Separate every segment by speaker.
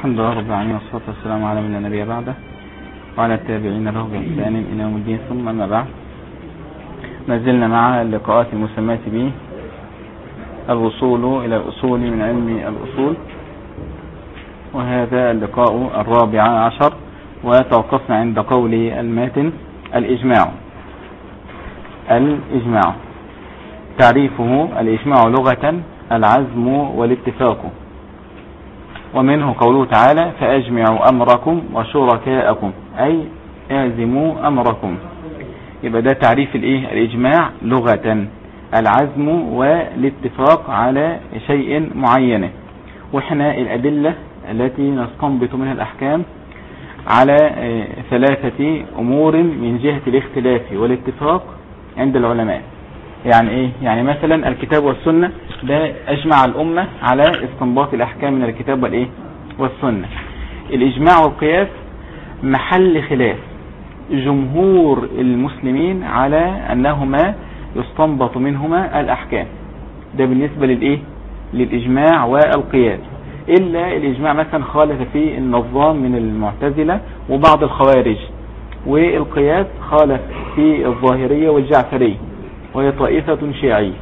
Speaker 1: الحمد لله رب العالمين، والصلاة والسلام على من لا نبي بعده وعلى التابعين له بإحسان إلى يوم الدين، ثم أما بعد. ما زلنا مع اللقاءات المسماة به الوصول إلى الأصول من علم الأصول، وهذا اللقاء الرابع عشر، وتوقفنا عند قول الماتن: الإجماع. الإجماع تعريفه: الإجماع لغة العزم والاتفاق، ومنه قوله تعالى: فأجمعوا أمركم وشركاءكم، أي اعزموا أمركم. يبقى ده تعريف الإجماع لغة: العزم والاتفاق على شيء معين. وإحنا الأدلة التي نستنبط منها الأحكام على ثلاثة أمور من جهة الاختلاف والاتفاق عند العلماء. يعني إيه؟ يعني مثلا الكتاب والسنة، ده أجمع الأمة على استنباط الأحكام من الكتاب والسنة. الإجماع والقياس محل خلاف جمهور المسلمين على أنهما يستنبط منهما الأحكام. ده بالنسبة للإجماع والقياس. إلا الإجماع مثلا خالف فيه النظام من المعتزلة وبعض الخوارج، والقياس خالف في الظاهرية والجعفرية، وهي طائفة شيعية.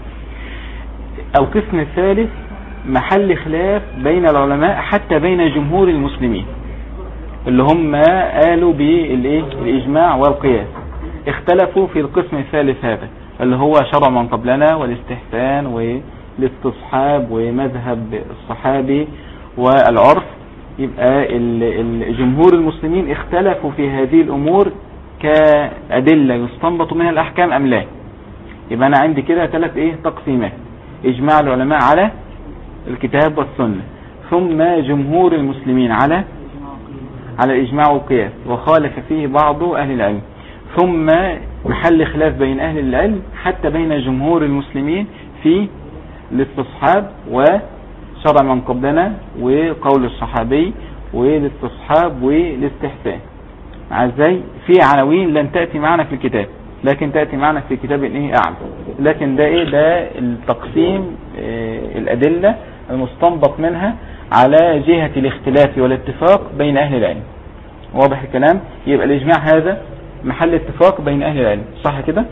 Speaker 1: القسم الثالث محل خلاف بين العلماء حتى بين جمهور المسلمين، اللي هم قالوا بالإجماع والقياس. اختلفوا في القسم الثالث هذا، اللي هو شرع من قبلنا والاستحسان والاستصحاب ومذهب الصحابي والعرف. يبقى جمهور المسلمين اختلفوا في هذه الأمور كأدلة يستنبط منها الأحكام أم لا. يبقى أنا عندي كده ثلاث تقسيمات: إجماع العلماء على الكتاب والسنة، ثم جمهور المسلمين على الإجماع والقياس وخالف فيه بعض أهل العلم، ثم محل خلاف بين أهل العلم حتى بين جمهور المسلمين في الاستصحاب وشرع من قبلنا وقول الصحابي والاستصحاب والاستحسان. ازاي؟ في عناوين لن تأتي معنا في الكتاب، لكن تأتي معنا في كتاب أعلى. لكن ده ده التقسيم، الأدلة المستنبط منها على جهة الاختلاف والاتفاق بين أهل العلم. واضح الكلام؟ يبقى الإجماع هذا محل اتفاق بين أهل العلم، صح كده؟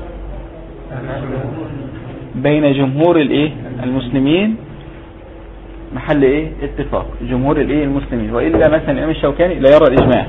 Speaker 1: بين جمهور المسلمين محل اتفاق جمهور المسلمين. وإلا مثلا الإمام الشوكاني لا يرى الإجماع،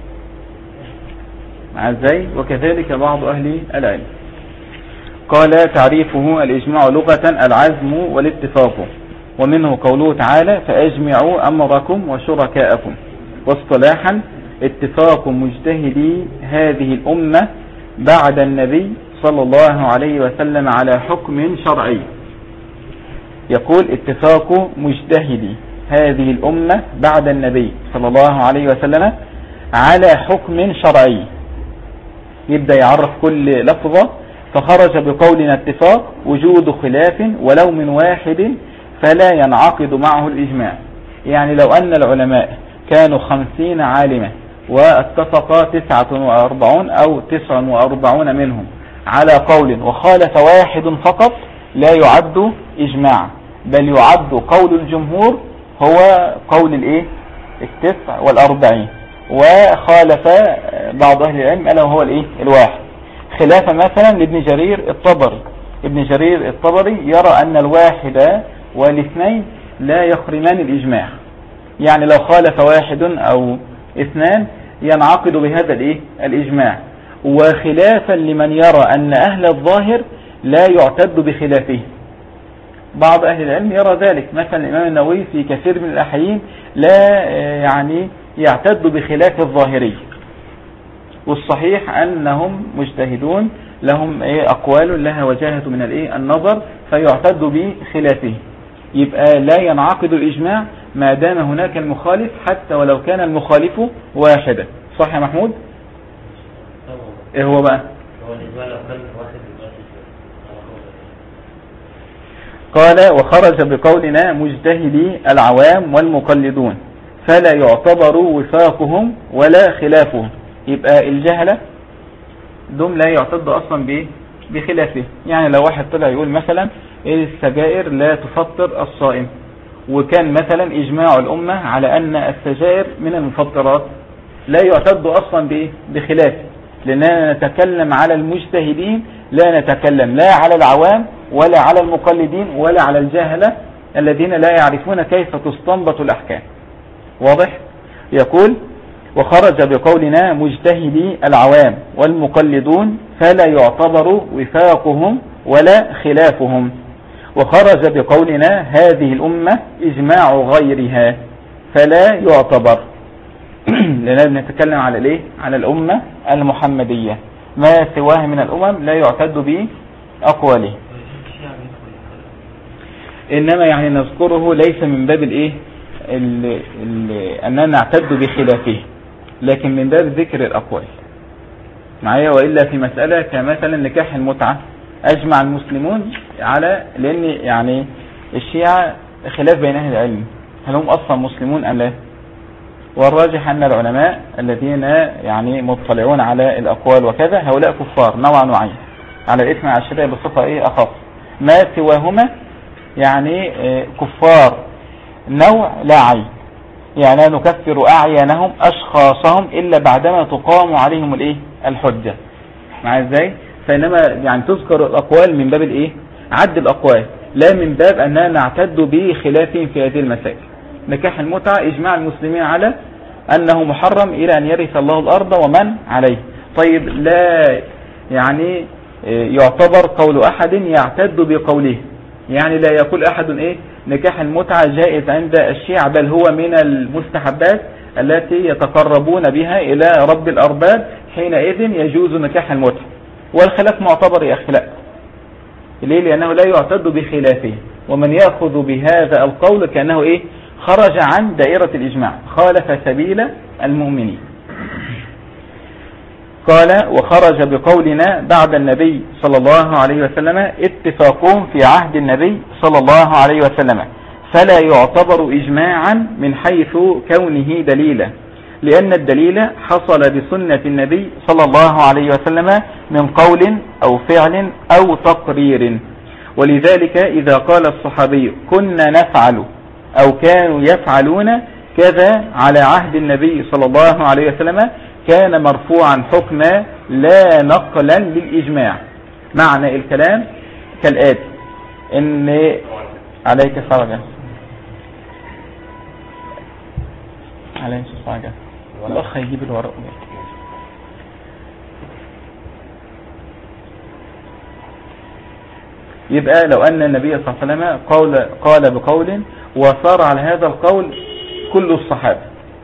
Speaker 1: ازاي؟ وكذلك بعض أهل العلم. قال: تعريفه: الإجماع لغة العزم والاتفاق، ومنه قوله تعالى: فأجمعوا أمركم وشركاءكم. واصطلاحا: اتفاق مجتهدي هذه الأمة بعد النبي صلى الله عليه وسلم على حكم شرعي. يقول: اتفاق مجتهدي هذه الأمة بعد النبي صلى الله عليه وسلم على حكم شرعي. يبدأ يعرف كل لفظة. فخرج بقولنا اتفاق وجود خلاف ولو من واحد فلا ينعقد معه الإجماع. يعني لو أن العلماء كانوا 50 عالمة واتفق 49 أو 49 منهم على قول وخالف واحد فقط، لا يعد إجماع، بل يعد قول الجمهور هو قول 49، وخالف بعض أهل العلم ألا هو الواحد. خلافا مثلا لابن جرير الطبري. ابن جرير الطبري يرى أن الواحد والاثنين لا يخرمان الإجماع. يعني لو خالف واحد أو اثنان ينعقد بهذا الإجماع. وخلافا لمن يرى أن أهل الظاهر لا يعتد بخلافه. بعض أهل العلم يرى ذلك، مثلا الإمام النووي في كثير من الأحيين لا يعتد بخلاف الظاهري. والصحيح أنهم مجتهدون لهم أقوال لها وجاهة من النظر، فيعتد بخلافه. يبقى لا ينعقد الإجماع ما دام هناك المخالف، حتى ولو كان المخالف واحدا. صح يا محمود؟ ايه هو بقى؟ قال: وخرج بقولنا مجتهدي العوام والمقلدون فلا يعتبر وفاقهم ولا خلافهم. يبقى الجهلة دول لا يعتد أصلا بخلافه. يعني لو واحد طلع يقول مثلا السجائر لا تفطر الصائم، وكان مثلا إجماع الأمة على أن السجائر من المفطرات، لا يعتد أصلا بخلافه، لأننا نتكلم على المجتهدين، لا نتكلم لا على العوام ولا على المقلدين ولا على الجاهلة الذين لا يعرفون كيف تستنبط الأحكام. واضح؟ يقول وخرج بقولنا مجتهدي العوام والمقلدون فلا يعتبر وفاقهم ولا خلافهم. وخرج بقولنا هذه الأمة إجماع غيرها فلا يعتبر لأننا نتكلم على الايه؟ على الأمة المحمدية، ما سواه من الأمم لا يعتد بأقواله. إنما يعني نذكره ليس من باب الايه أننا نعتد بخلافه، لكن من باب ذكر الأقوال معايا. وإلا في مسألة كمثلا نكاح المتعة أجمع المسلمون على، لأن يعني الشيعة خلاف بين أهل العلم هل هم أصلا مسلمون أم لا، والراجح أن العلماء الذين يعني مطلعون على الأقوال وكذا هؤلاء كفار نوعين على الإثم على الشرع بصفة أخف، ما سواهما يعني كفار نوع لا عين، يعني لا نكفر أعيانهم أشخاصهم إلا بعدما تقام عليهم الحجة. مع ازاي؟ فإنما يعني تذكر الأقوال من باب عد الأقوال، لا من باب أننا نعتد بخلافهم في هذه المسائل. نكاح المتعة إجماع المسلمين على أنه محرم إلى أن يرث الله الأرض ومن عليه. طيب لا يعني يعتبر قول أحد يعتد بقوله، يعني لا يقول أحد نكاح المتعة جائز عند الشيعة، بل هو من المستحبات التي يتقربون بها إلى رب الأرباب، حينئذ يجوز نكاح المتعة. والخلاف معتبر يا أخي، لا ليه؟ لأنه لا يعتد بخلافه، ومن يأخذ بهذا القول كأنه خرج عن دائرة الإجماع، خالف سبيل المؤمنين. قال وخرج بقولنا بعد النبي صلى الله عليه وسلم اتفاقهم في عهد النبي صلى الله عليه وسلم، فلا يعتبر إجماعا من حيث كونه دليلا، لأن الدليل حصل بسنة النبي صلى الله عليه وسلم من قول أو فعل أو تقرير. ولذلك إذا قال الصحابي كنا نفعل أو كانوا يفعلون كذا على عهد النبي صلى الله عليه وسلم كان مرفوعا حكما لا نقلا للإجماع. معنى الكلام كالآتي: إن عليك فرجة عليك فرجة الأخ يجيب الورق. يبقى لو أن النبي صلى الله عليه وسلم قال بقول وصار على هذا القول كل الصحابة،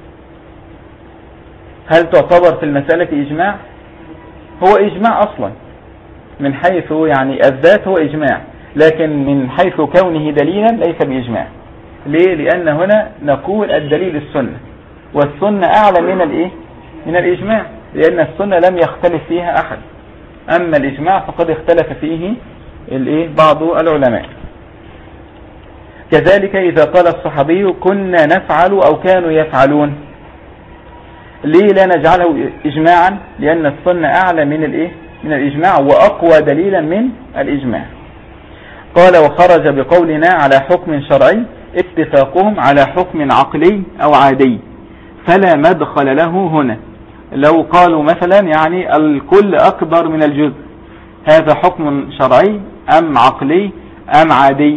Speaker 1: هل تعتبر في المسألة إجماع؟ هو إجماع أصلا من حيث يعني الذات هو إجماع، لكن من حيث كونه دليلا ليس بإجماع. ليه؟ لأن هنا نقول الدليل السنة، والسنة أعلى من الإجماع، لأن السنة لم يختلف فيها أحد، أما الإجماع فقد اختلف فيه بعض العلماء. كذلك إذا قال الصحابي كنا نفعل أو كانوا يفعلون، ليه لا نجعله إجماعا؟ لأن السنة أعلى من الإجماع وأقوى دليلا من الإجماع. قال وخرج بقولنا على حكم شرعي اتفاقهم على حكم عقلي أو عادي، فلا مدخل له هنا. لو قالوا مثلا يعني الكل أكبر من الجزء، هذا حكم شرعي أم عقلي أم عادي؟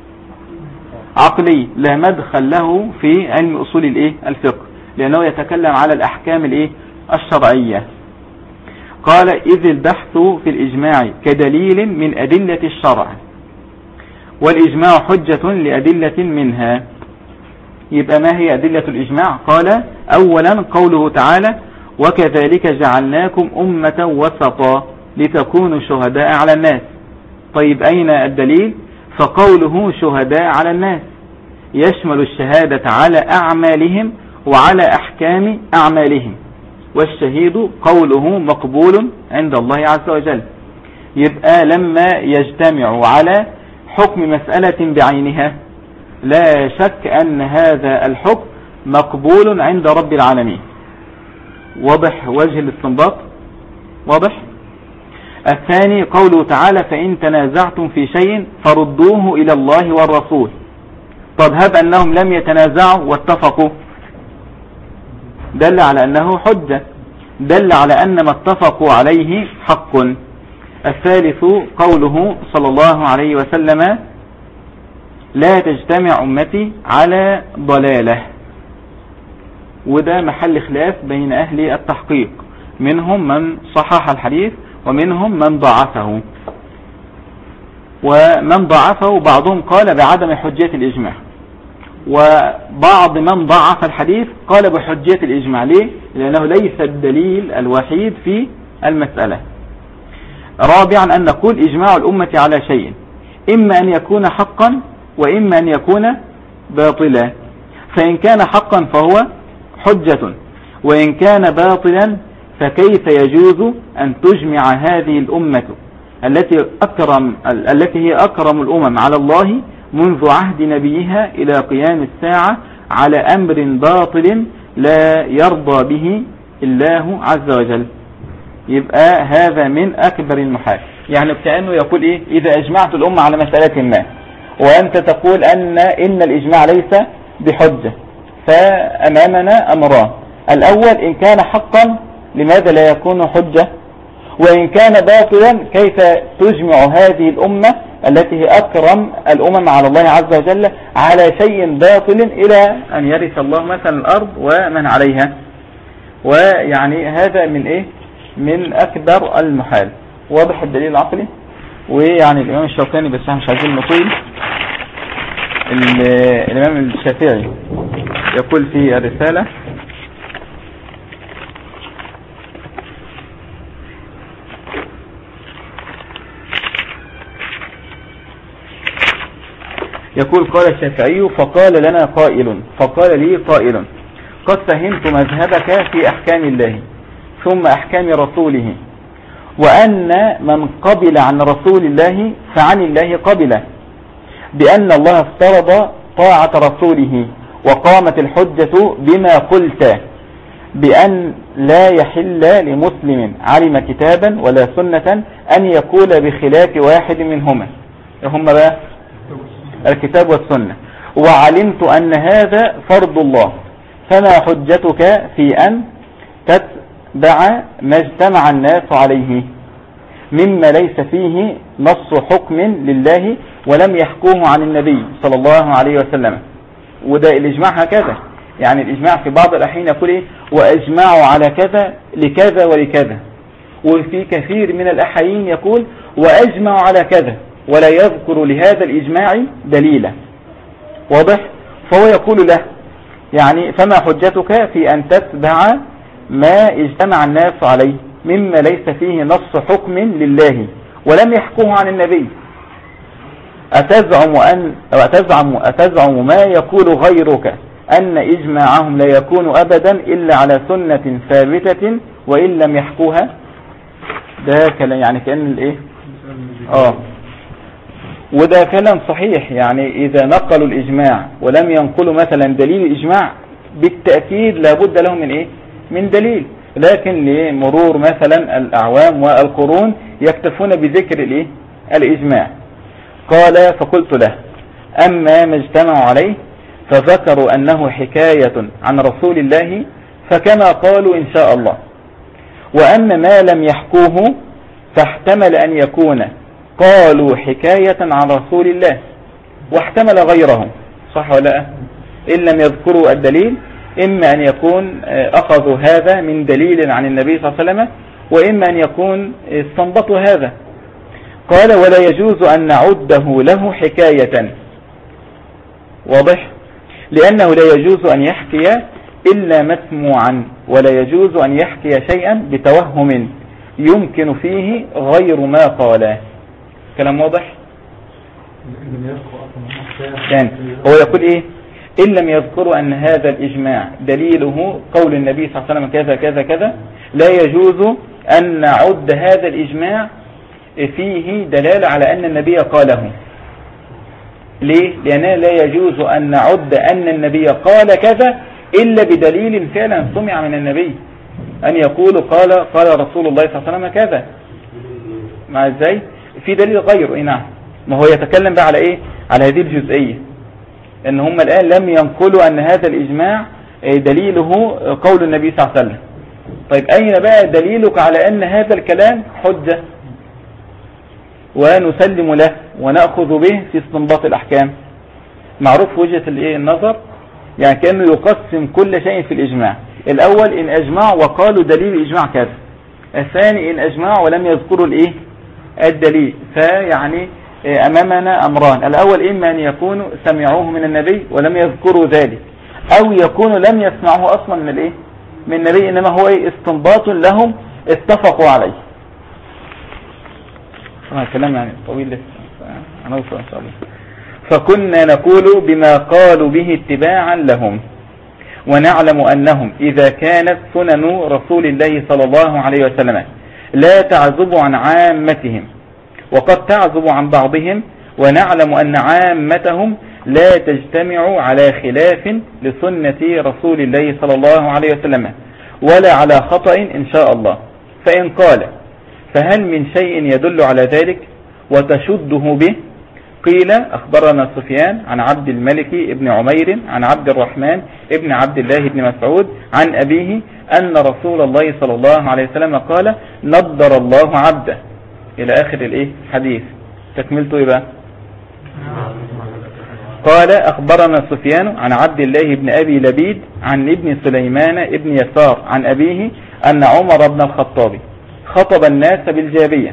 Speaker 1: عقلي، لا مدخل له في علم أصول الفقه، لأنه يتكلم على الأحكام الشرعية. قال إذ البحث في الإجماع كدليل من أدلة الشرع، والإجماع حجة لأدلة منها. يبقى ما هي أدلة الإجماع؟ قال أولا قوله تعالى وكذلك جعلناكم أمة وسطا لتكونوا شهداء على الناس. طيب أين الدليل؟ فقوله شهداء على الناس يشمل الشهادة على أعمالهم وعلى أحكام أعمالهم، والشهيد قوله مقبول عند الله عز وجل. يبقى لما يجتمع على حكم مسألة بعينها لا شك أن هذا الحكم مقبول عند رب العالمين. واضح وجه الاستنباط؟ واضح. الثاني قوله تعالى فإن تنازعتم في شيء فردوه إلى الله والرسول. طب هب أنهم لم يتنازعوا واتفقوا، دل على أنه حجة، دل على أن ما اتفقوا عليه حق. الثالث قوله صلى الله عليه وسلم لا تجتمع أمتي على ضلالة، وده محل خلاف بين أهل التحقيق، منهم من صحح الحديث ومنهم من ضعفه. ومن ضعفه بعضهم قال بعدم حجية الإجماع، وبعض من ضعف الحديث قال بحجية الإجماع. ليه؟ لأنه ليس الدليل الوحيد في المسألة. رابعا أن نقول إجماع الأمة على شيء إما أن يكون حقا وإما أن يكون باطلا، فإن كان حقا فهو حجة، وإن كان باطلا فكيف يجوز أن تجمع هذه الأمة التي هي أكرم الأمم على الله منذ عهد نبيها إلى قيام الساعة على أمر باطل لا يرضى به الله عز وجل؟ يبقى هذا من أكبر المحال. يعني كأنه يقول إيه؟ إذا أجمعت الأمة على مسألة ما وأنت تقول إن الإجماع ليس بحجة، فأمامنا أمران: الأول إن كان حقا لماذا لا يكون حجة؟ وإن كان باطلا كيف تجمع هذه الأمة التي هي أكرم الأمم على الله عز وجل على شيء باطل إلى أن يرث الله مثلا الأرض ومن عليها؟ ويعني هذا من إيه؟ من أكبر المحال. واضح الدليل العقلي. ويعني الإمام الشوكاني، بس مش عايزين نطيل، الإمام الشافعي يقول في الرسالة: يقول قال الشافعي فقال لي قائل قد فهمت مذهبك في أحكام الله ثم أحكام رسوله، وأن من قبل عن رسول الله فعن الله قبل، بأن الله افترض طاعة رسوله وقامت الحجة بما قلت، بأن لا يحل لمسلم علم كتابا ولا سنة أن يقول بخلاف واحد منهما، هم بقى الكتاب والسنة، وعلمت أن هذا فرض الله، فما حجتك في أن تتبع ما اجتمع الناس عليه مما ليس فيه نص حكم لله ولم يحكوه عن النبي صلى الله عليه وسلم؟ وده الإجماع هكذا، يعني الإجماع في بعض الأحيان يقول إيه؟ وأجمعوا على كذا لكذا ولكذا، وفي كثير من الأحيان يقول وأجمعوا على كذا ولا يذكر لهذا الإجماع دليلا. واضح؟ فهو يقول له يعني فما حجتك في أن تتبع ما اجتمع الناس عليه مما ليس فيه نص حكم لله ولم يحكوه عن النبي؟ أتزعم ما يقول غيرك أن إجماعهم لا يكون أبدا إلا على سنة ثابتة وإن لم يحكوها؟ ده كلام يعني كأن الإيه؟ وده كلام صحيح. يعني إذا نقلوا الإجماع ولم ينقلوا مثلا دليل الإجماع بالتأكيد لابد لهم من إيه؟ من دليل، لكن لمرور مثلا الأعوام والقرون يكتفون بذكر الإيه؟ الإجماع. قال فقلت له أما ما اجتمعوا عليه فذكروا أنه حكاية عن رسول الله فكما قالوا إن شاء الله، وأما ما لم يحكوه فاحتمل أن يكون قالوا حكاية عن رسول الله واحتمل غيرهم، صح ولا لا؟ إن لم يذكروا الدليل إما أن يكون أخذوا هذا من دليل عن النبي صلى الله عليه وسلم، وإما أن يكون استنبطوا هذا. قال ولا يجوز أن نعده له حكاية. واضح؟ لأنه لا يجوز أن يحكي إلا مسموعا، ولا يجوز أن يحكي شيئا بتوهم يمكن فيه غير ما قاله. كلام واضح؟ يعني هو يقول إيه؟ إن لم يذكروا أن هذا الإجماع دليله قول النبي صلى الله عليه وسلم كذا كذا كذا، لا يجوز أن نعد هذا الإجماع فيه دلالة على أن النبي قاله. ليه؟ لأنه لا يجوز أن نعد أن النبي قال كذا إلا بدليل فعلا سمع من النبي، أن يقول قال رسول الله صلى الله عليه وسلم كذا. مع ازاي؟ في دليل غيره. نعم. ما هو يتكلم بقى على ايه؟ على هذه الجزئية ان هم الآن لم ينقلوا ان هذا الإجماع دليله قول النبي صلى الله عليه وسلم. طيب أين بقى دليلك على أن هذا الكلام حجة ونسلم له ونأخذ به في استنباط الأحكام؟ معروف وجهة النظر، يعني كأنه يقسم كل شيء في الإجماع. الأول إن أجمعوا وقالوا دليل الإجماع كذا، الثاني إن أجمعوا ولم يذكروا الدليل. فيعني أمامنا أمران، الأول إما أن يكونوا سمعوه من النبي ولم يذكروا ذلك، أو يكونوا لم يسمعوه أصلا من النبي، إنما هو استنباط لهم اتفقوا عليه. كلام يعني طويل لسه هنوصل إن شاء الله. فكنا نقول بما قالوا به اتباعا لهم، ونعلم أنهم إذا كانت سنن رسول الله صلى الله عليه وسلم لا تعزب عن عامتهم وقد تعزب عن بعضهم، ونعلم أن عامتهم لا تجتمع على خلاف لسنة رسول الله صلى الله عليه وسلم ولا على خطأ إن شاء الله. فإن قال فهل من شيء يدل على ذلك وتشده به؟ قيل أخبرنا سفيان عن عبد الملك ابن عمير عن عبد الرحمن ابن عبد الله بن مسعود عن أبيه أن رسول الله صلى الله عليه وسلم قال نضر الله عبده إلى آخر الحديث. تكملته بقى. قال أخبرنا سفيان عن عبد الله بن أبي لبيد عن ابن سليمان ابن يسار عن أبيه أن عمر بن الخطاب خطب الناس بالجابية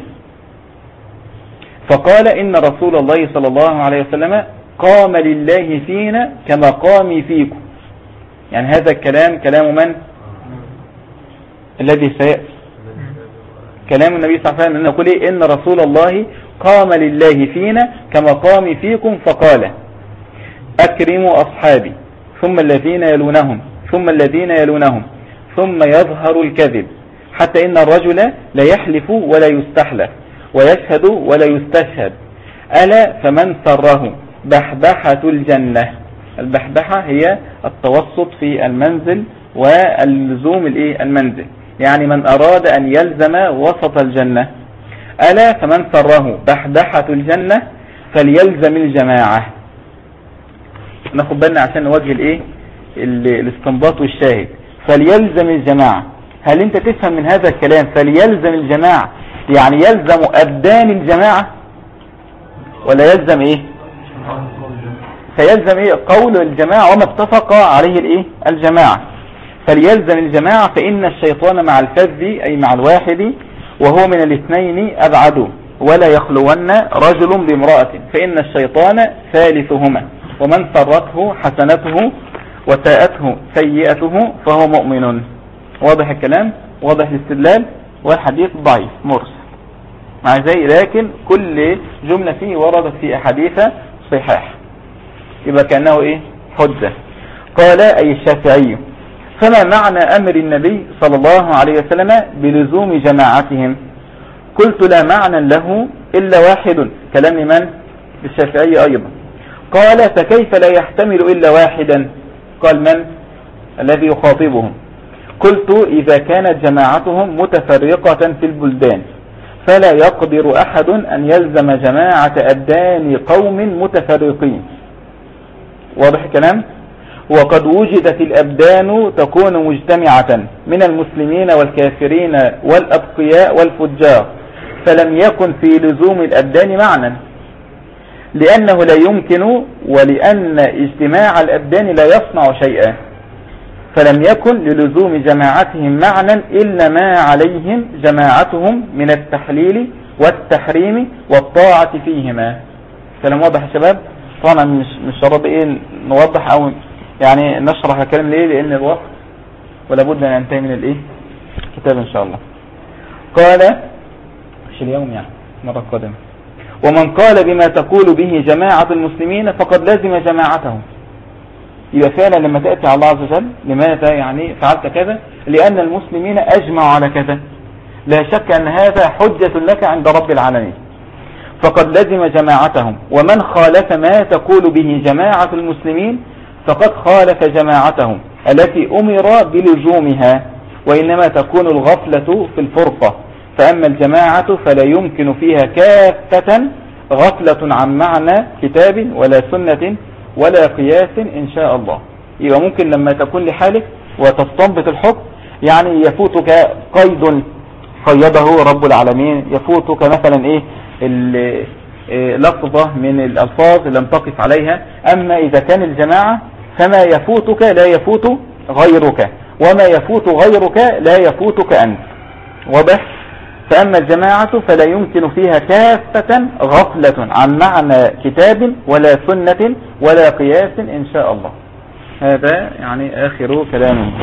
Speaker 1: فقال إن رسول الله صلى الله عليه وسلم قام لله فينا كما قامي فيكم. يعني هذا الكلام كلام من؟ الذي سيأتي كلام النبي صلى الله عليه وسلم، أن نقول إن رسول الله قام لله فينا كما قامي فيكم، فقال أكرموا أصحابي ثم الذين يلونهم ثم الذين يلونهم ثم يظهر الكذب حتى إن الرجل لا يحلف ولا يستحلف ويشهد ولا يستشهد. ألا فمن سره بحبحة الجنة. البحبحة هي التوسط في المنزل واللزوم المنزل، يعني من أراد أن يلزم وسط الجنة. ألا فمن سره بحبحة الجنة فليلزم الجماعة. ناخد بالنا عشان نوجه الاستنباط والشاهد. فليلزم الجماعة، هل انت تفهم من هذا الكلام فليلزم الجماعة يعني يلزم أبدان الجماعة، ولا يلزم فيلزم قول الجماعة وما اتفق عليه الجماعة. فليلزم الجماعة فإن الشيطان مع الفذ أي مع الواحد وهو من الاثنين أبعد، ولا يخلون رجل بامرأة فإن الشيطان ثالثهما، ومن سرته حسنته وساءته سيئته فهو مؤمن. واضح الكلام، واضح الاستدلال، والحديث ضعيف مرسل مع ذلك، لكن كل جملة فيه وردت في أحاديث صحاح، يبقى كأنه حجة. قال أي الشافعي فما معنى أمر النبي صلى الله عليه وسلم بلزوم جماعتهم؟ قلت لا معنى له إلا واحد. كلام من؟ الشافعي أيضا. قال فكيف لا يحتمل إلا واحدا؟ قال من الذي يخاطبهم؟ قلت إذا كانت جماعتهم متفرقة في البلدان فلا يقدر أحد أن يلزم جماعة أبدان قوم متفرقين. واضح الكلام؟ وقد وجدت الأبدان تكون مجتمعة من المسلمين والكافرين والأبقياء والفجار، فلم يكن في لزوم الأبدان معنى، لأنه لا يمكن، ولأن اجتماع الأبدان لا يصنع شيئا، فلم يكن للزوم جماعتهم معنى إلا ما عليهم جماعتهم من التحليل والتحريم والطاعة فيهما. كلام واضح يا شباب؟ طبعا مش شرط نوضح أو يعني نشرح الكلام لأن الوقت ولا بد أن ننتهي من الكتاب إن شاء الله. قال مش اليوم يعني مرة قادمة. ومن قال بما تقول به جماعة المسلمين فقد لازم جماعتهم. يبقى فعلا لما تأتي على الله عز وجل لماذا يعني فعلت كذا؟ لأن المسلمين أجمعوا على كذا، لا شك أن هذا حجة لك عند رب العالمين، فقد لزم جماعتهم. ومن خالف ما تقول به جماعة المسلمين فقد خالف جماعتهم التي أمر بلزومها، وإنما تكون الغفلة في الفرقة. فأما الجماعة فلا يمكن فيها كافة غفلة عن معنى كتاب ولا سنة ولا قياس إن شاء الله. يبقى ممكن لما تكون لحالك وتستنبط الحكم، يعني يفوتك قيد قيده رب العالمين، يفوتك مثلا لفظة من الألفاظ لم تقف عليها. أما إذا كان الجماعة فما يفوتك لا يفوت غيرك، وما يفوت غيرك لا يفوتك أنت. واضح؟ فأما الجماعة فلا يمكن فيها كافة غفلة عن معنى كتاب ولا سنة ولا قياس إن شاء الله. هذا يعني آخر كلامه.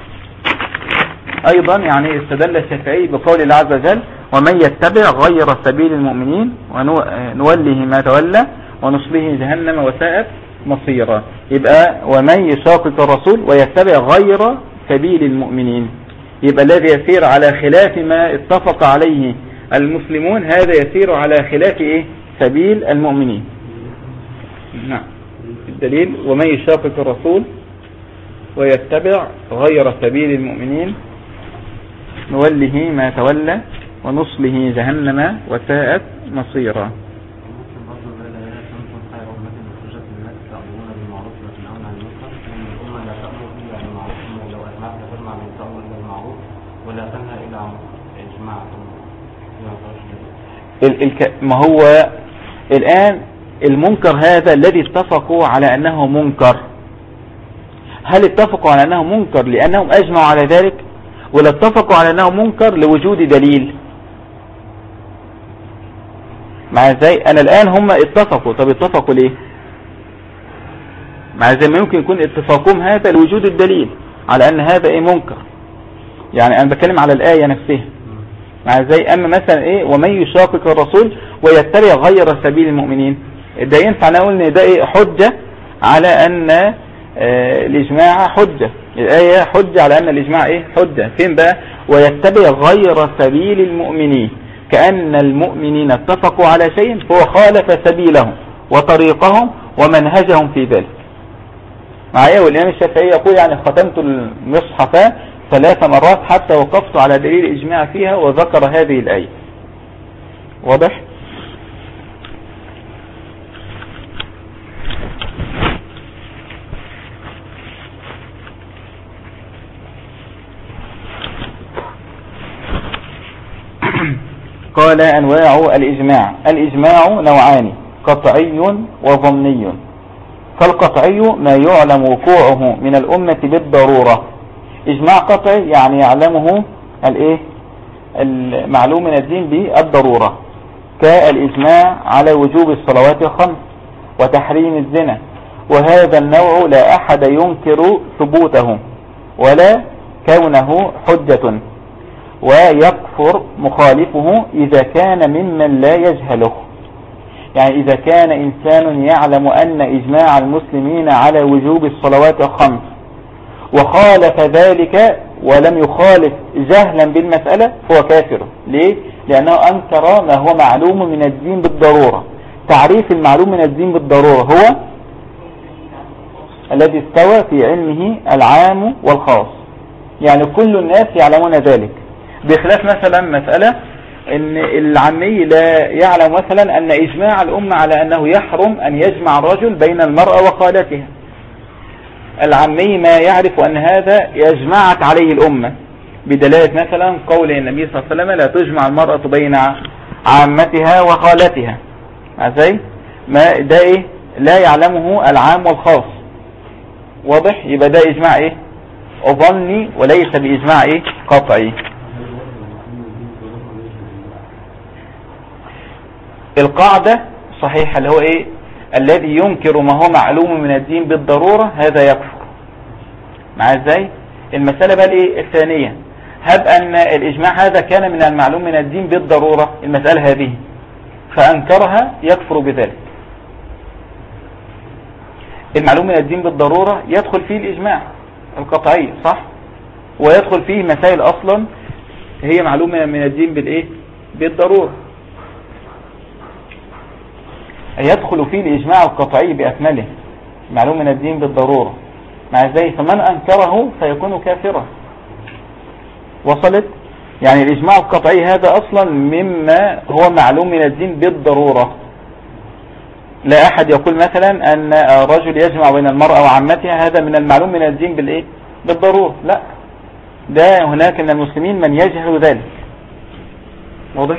Speaker 1: أيضا يعني استدل الشافعي بقول الله عز وجل: ومن يتبع غير سبيل المؤمنين ونوله ما تولى ونصله جهنم وساءت مصيرا. يبقى ومن يشاقق الرسول ويتبع غير سبيل المؤمنين، يبقى الذي يسير على خلاف ما اتفق عليه المسلمون هذا يسير على خلاف سبيل المؤمنين. نعم، الدليل: ومن يشاقق الرسول ويتبع غير سبيل المؤمنين نوله ما تولى ونصله جهنم وساءت مصيرا. ما هو الآن المنكر هذا الذي اتفقوا على أنه منكر، هل اتفقوا على أنه منكر لأنهم أجمعوا على ذلك، ولا اتفقوا على أنه منكر لوجود دليل؟ مع ازاي أنا الآن هم اتفقوا، طب اتفقوا ليه؟ مع ازاي ما يمكن يكون اتفاقهم هذا لوجود الدليل على أن هذا منكر؟ يعني أنا بتكلم على الآية نفسها. مع ازاي أما مثلا ومن يشاقق الرسول ويتبع غير سبيل المؤمنين، ده ينفع نقول ان ده حجة على أن الإجماع حجة، الآية حجة على أن الإجماع حجة. فين بقى؟ ويتبع غير سبيل المؤمنين، كأن المؤمنين اتفقوا على شيء فهو خالف سبيلهم وطريقهم ومنهجهم في ذلك. معايا؟ والإمام الشافعي يقول يعني ختمت المصحف 3 مرات حتى وقفت على دليل الإجماع فيها وذكر هذه الآية. واضح؟ قال: أنواع الإجماع: الإجماع نوعان: قطعي وظني. فالقطعي ما يعلم وقوعه من الأمة بالضرورة. إجماع قطعي يعني يعلمه المعلوم من الدين بالضرورة، كالإجماع على وجوب الصلوات الخمس وتحريم الزنا، وهذا النوع لا أحد ينكر ثبوته ولا كونه حجة، ويكفر مخالفه إذا كان ممن لا يجهله. يعني إذا كان إنسان يعلم أن إجماع المسلمين على وجوب الصلوات الخمس وخالف ذلك ولم يخالف جهلا بالمسألة فهو كافر. ليه؟ لأنه أنكر ما هو معلوم من الدين بالضرورة. تعريف المعلوم من الدين بالضرورة هو الذي استوى في علمه العام والخاص، يعني كل الناس يعلمون ذلك، بخلاف مثلا مسألة ان العامي لا يعلم مثلا ان اجماع الامة على انه يحرم ان يجمع الرجل بين المرأة وخالتها. العامي ما يعرف ان هذا يجمعت عليه الامة بدلالة مثلا قول النبي صلى الله عليه وسلم: لا تجمع المرأة بين عامتها وخالتها. ازاي ما ده لا يعلمه العام والخاص. واضح؟ يبقى ده اجماع ظني وليس باجماع قطعي. القاعدة صحيحة اللي هو الذي ينكر ما هو معلوم من الدين بالضرورة هذا يكفر. مع ازاي؟ المسألة بقى الثانية: هب ان الاجماع هذا كان من المعلوم من الدين بالضرورة، المسألة هذه فانكرها يكفر بذلك. المعلوم من الدين بالضرورة يدخل فيه الاجماع القطعي، صح؟ ويدخل فيه مسائل اصلا هي معلومة من الدين بالضرورة. يدخل فيه الإجماع القطعي بأكمله معلوم من الدين بالضرورة. مع ذلك فمن أنكره فيكون كافرا. وصلت؟ يعني الإجماع القطعي هذا أصلا مما هو معلوم من الدين بالضرورة. لا أحد يقول مثلا أن رجل يجمع بين المرأة وعمتها، هذا من المعلوم من الدين بالإيه؟ بالضرورة. لا، ده هناك من المسلمين من يجهل ذلك. واضح؟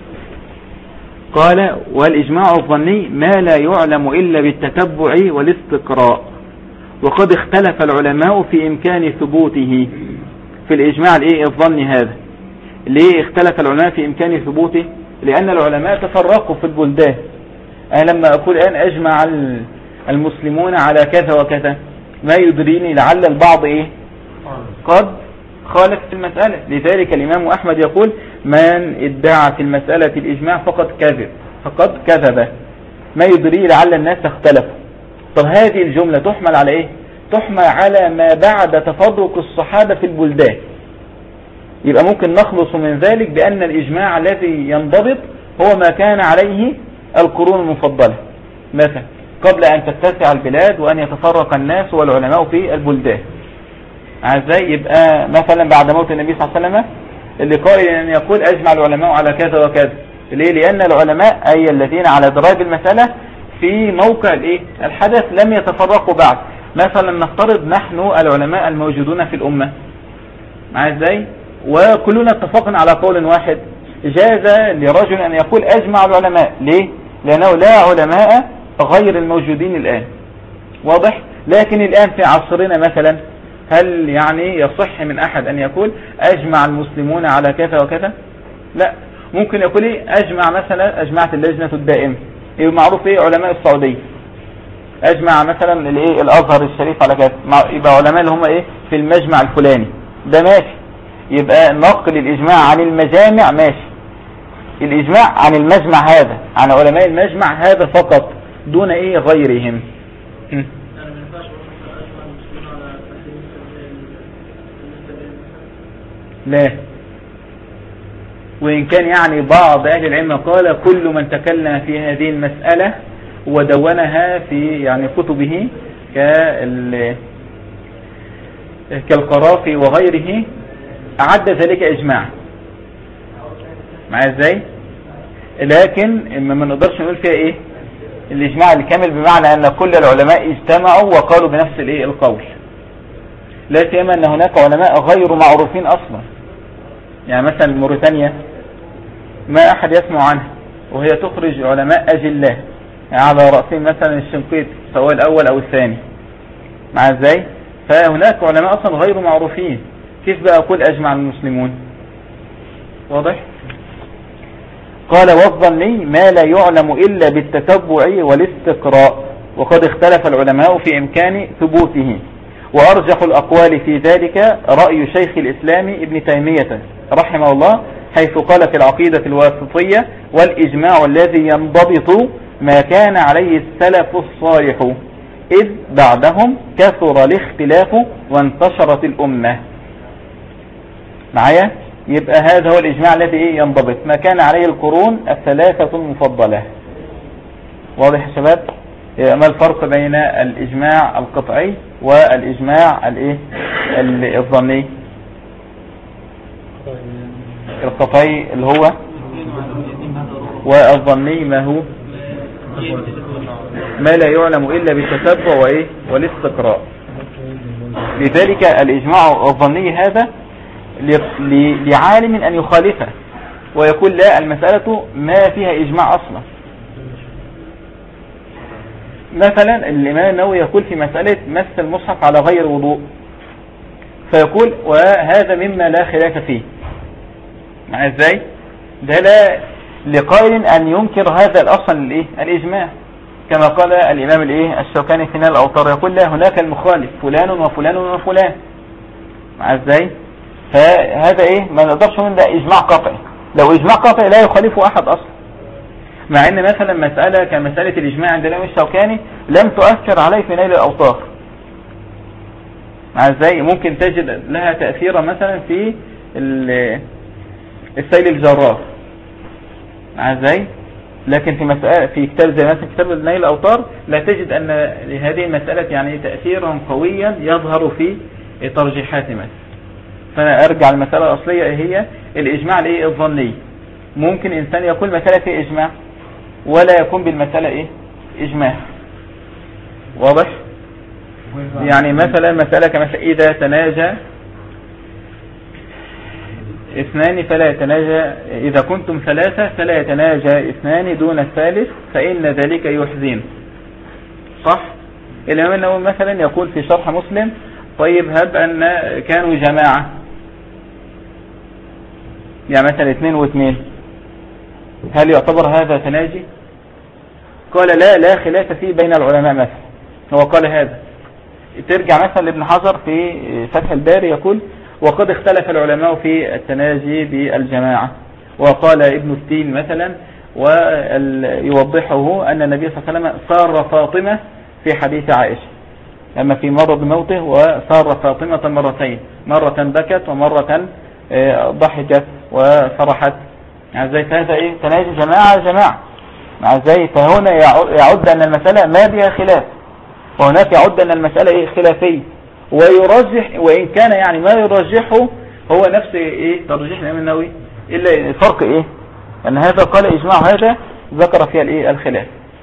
Speaker 1: قال والإجماع الظني ما لا يعلم إلا بالتتبع والاستقراء، وقد اختلف العلماء في إمكان ثبوته. في الإجماع الظني هذا ليه اختلف العلماء في إمكان ثبوته؟ لأن العلماء تفرقوا في البلدان. أنا لما أقول الآن أجمع المسلمون على كذا وكذا، ما يدريني لعل البعض قد خالف في المسألة. لذلك الإمام أحمد يقول من ادعى في المسألة الإجماع فقد كذب، ما يدري لعل الناس اختلفوا. طب هذه الجملة تحمل على إيه؟ تحمل على ما بعد تفرق الصحابة في البلدان. يبقى ممكن نخلص من ذلك بأن الإجماع الذي ينضبط هو ما كان عليه القرون المفضلة، مثلا قبل أن تتسع البلاد وأن يتفرق الناس والعلماء في البلدان. ازاي؟ يبقى مثلا بعد موت النبي صلى الله عليه وسلم اللي قال أن يقول أجمع العلماء على كذا وكذا. ليه؟ لأن العلماء أي الذين على دراج المسألة في موقع الحدث لم يتفرقوا بعد. مثلا نفترض نحن العلماء الموجودون في الأمة، ازاي؟ وكلنا اتفقنا على قول واحد، جاز لرجل أن يقول أجمع العلماء. ليه؟ لأنه لا علماء غير الموجودين الآن. واضح؟ لكن الآن في عصرنا مثلا هل يعني يصح من أحد أن يقول أجمع المسلمون على كذا وكذا؟ لا. ممكن يقول مثلا أجمعت اللجنة الدائمة، معروف علماء السعودية، أجمع مثلا الأزهر الشريف على كذا، يبقى علماء اللي هم في المجمع الفلاني، ده ماشي. يبقى نقل الإجماع عن المجامع ماشي، الإجماع عن المجمع هذا، عن علماء المجمع هذا فقط دون غيرهم. لا، وإن كان يعني بعض أهل العلم قال كل من تكلم في هذه المسألة ودونها في يعني كتبه كالقرافي وغيره أعد ذلك إجماع. معايا ازاي؟ لكن ما نقدرش نقول فيها الإجماع الكامل، بمعنى أن كل العلماء اجتمعوا وقالوا بنفس القول. لا سيما أن هناك علماء غير معروفين أصلا. يعني مثلا موريتانيا ما أحد يسمع عنها، وهي تخرج علماء أجلاء، يعني على رأسهم مثلا الشنقيطي سواء الأول أو الثاني. مع ازاي؟ فهناك علماء أصلا غير معروفين، كيف بقى أقول أجمع المسلمون؟ واضح؟ قال والظني ما لا يعلم إلا بالتتبع والاستقراء، وقد اختلف العلماء في إمكان ثبوته. وأرجح الأقوال في ذلك رأي شيخ الإسلام ابن تيمية رحمه الله، حيث قال في العقيدة الواسطية والإجماع الذي ينضبط ما كان عليه السلف الصالح، إذ بعدهم كثر الاختلاف وانتشرت الأمة. معايا؟ يبقى هذا هو الإجماع الذي ينضبط ما كان عليه القرون الثلاثة المفضلة. واضح يا شباب؟ ما الفرق بين الإجماع القطعي والإجماع الظني؟ القطعي اللي هو، والظني ما هو؟ ما لا يعلم إلا بالتتبع والاستقراء. لذلك الإجماع الظني هذا لعالم أن يخالفه ويقول لا، المسألة ما فيها إجماع أصلا. مثلا الإمام النووي يقول في مسألة مس المصحف على غير وضوء، فيقول وهذا مما لا خلاف فيه. مع ازاي؟ ده لا لقائل أن ينكر هذا الأصل الإجماع، كما قال الإمام الشوكاني في نيل الأوطار، يقول لا، هناك المخالف فلان وفلان وفلان. مع ازاي؟ فهذا ما نقدرش من ده إجماع قطعي. لو إجماع قطعي لا يخالفه أحد أصلا، مع ان مثلا مسألة كمسألة الإجماع عند الإمام الشوكاني لم تؤثر عليه في نيل الأوطار. مع ازاي؟ ممكن تجد لها تأثير مثلا في السيل الجرار. مع ازاي؟ لكن في مسألة في كتاب زي مثلا كتاب نيل الأوطار لا تجد أن لهذه المسألة يعني تأثيرا قويا يظهر في ترجيحات مثلا. فأنا أرجع المسألة الأصلية هي الإجماع الظني. ممكن إنسان يقول مسألة في إجماع ولا يكون بالمسألة إجماع. واضح؟ يعني مثلا مسألة كمثلا إذا تناجى اثنان فلا يتناجى، إذا كنتم ثلاثة فلا يتناجى اثنان دون الثالث فإن ذلك يحزن. صح؟ الإمام النووي مثلا يقول في شرح مسلم طيب هب أن كانوا جماعة، يعني مثلا 2 و2، هل يعتبر هذا تناجي؟ قال لا خلاف فيه بين العلماء. مثلا هو قال هذا. ترجع مثلا لابن حجر في فتح الباري يقول وقد اختلف العلماء في التناجي بالجماعة. وقال ابن التين مثلا ويوضحه أن النبي صلى الله عليه وسلم سار فاطمة في حديث عائشة لما في مرض موته، وسار فاطمة مرتين، مرة بكت ومرة ضحكت وفرحت. يعني زي هذا ايه تناجي جماعة مع زي، فهنا يعد أن المسألة ما بها خلاف، وهناك يعد أن المسألة ايه خلافية، ويرجح وإن كان يعني ما يرجحه هو نفس ايه ترجيح الإمام النووي، إلا الفرق ايه أن هذا قال إجماع، هذا ذكر فيها الايه الخلاف.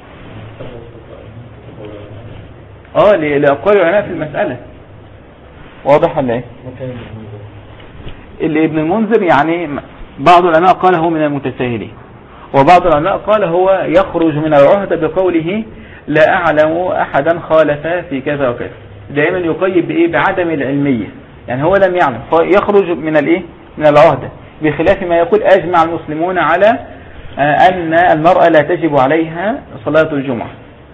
Speaker 1: لأقوال العلماء في المسألة. واضح ولا ايه؟ اللي ابن المنذر يعني بعض العلماء قال هو من المتساهلين، وبعض العلماء قال هو يخرج من العهد بقوله لا أعلم أحدا خالف في كذا وكذا. دائما يقيد بإيه؟ بعدم العلمية، يعني هو لم يعلم فيخرج من الايه من العهد، بخلاف ما يقول أجمع المسلمون على أن المرأة لا تجب عليها صلاة الجمعة.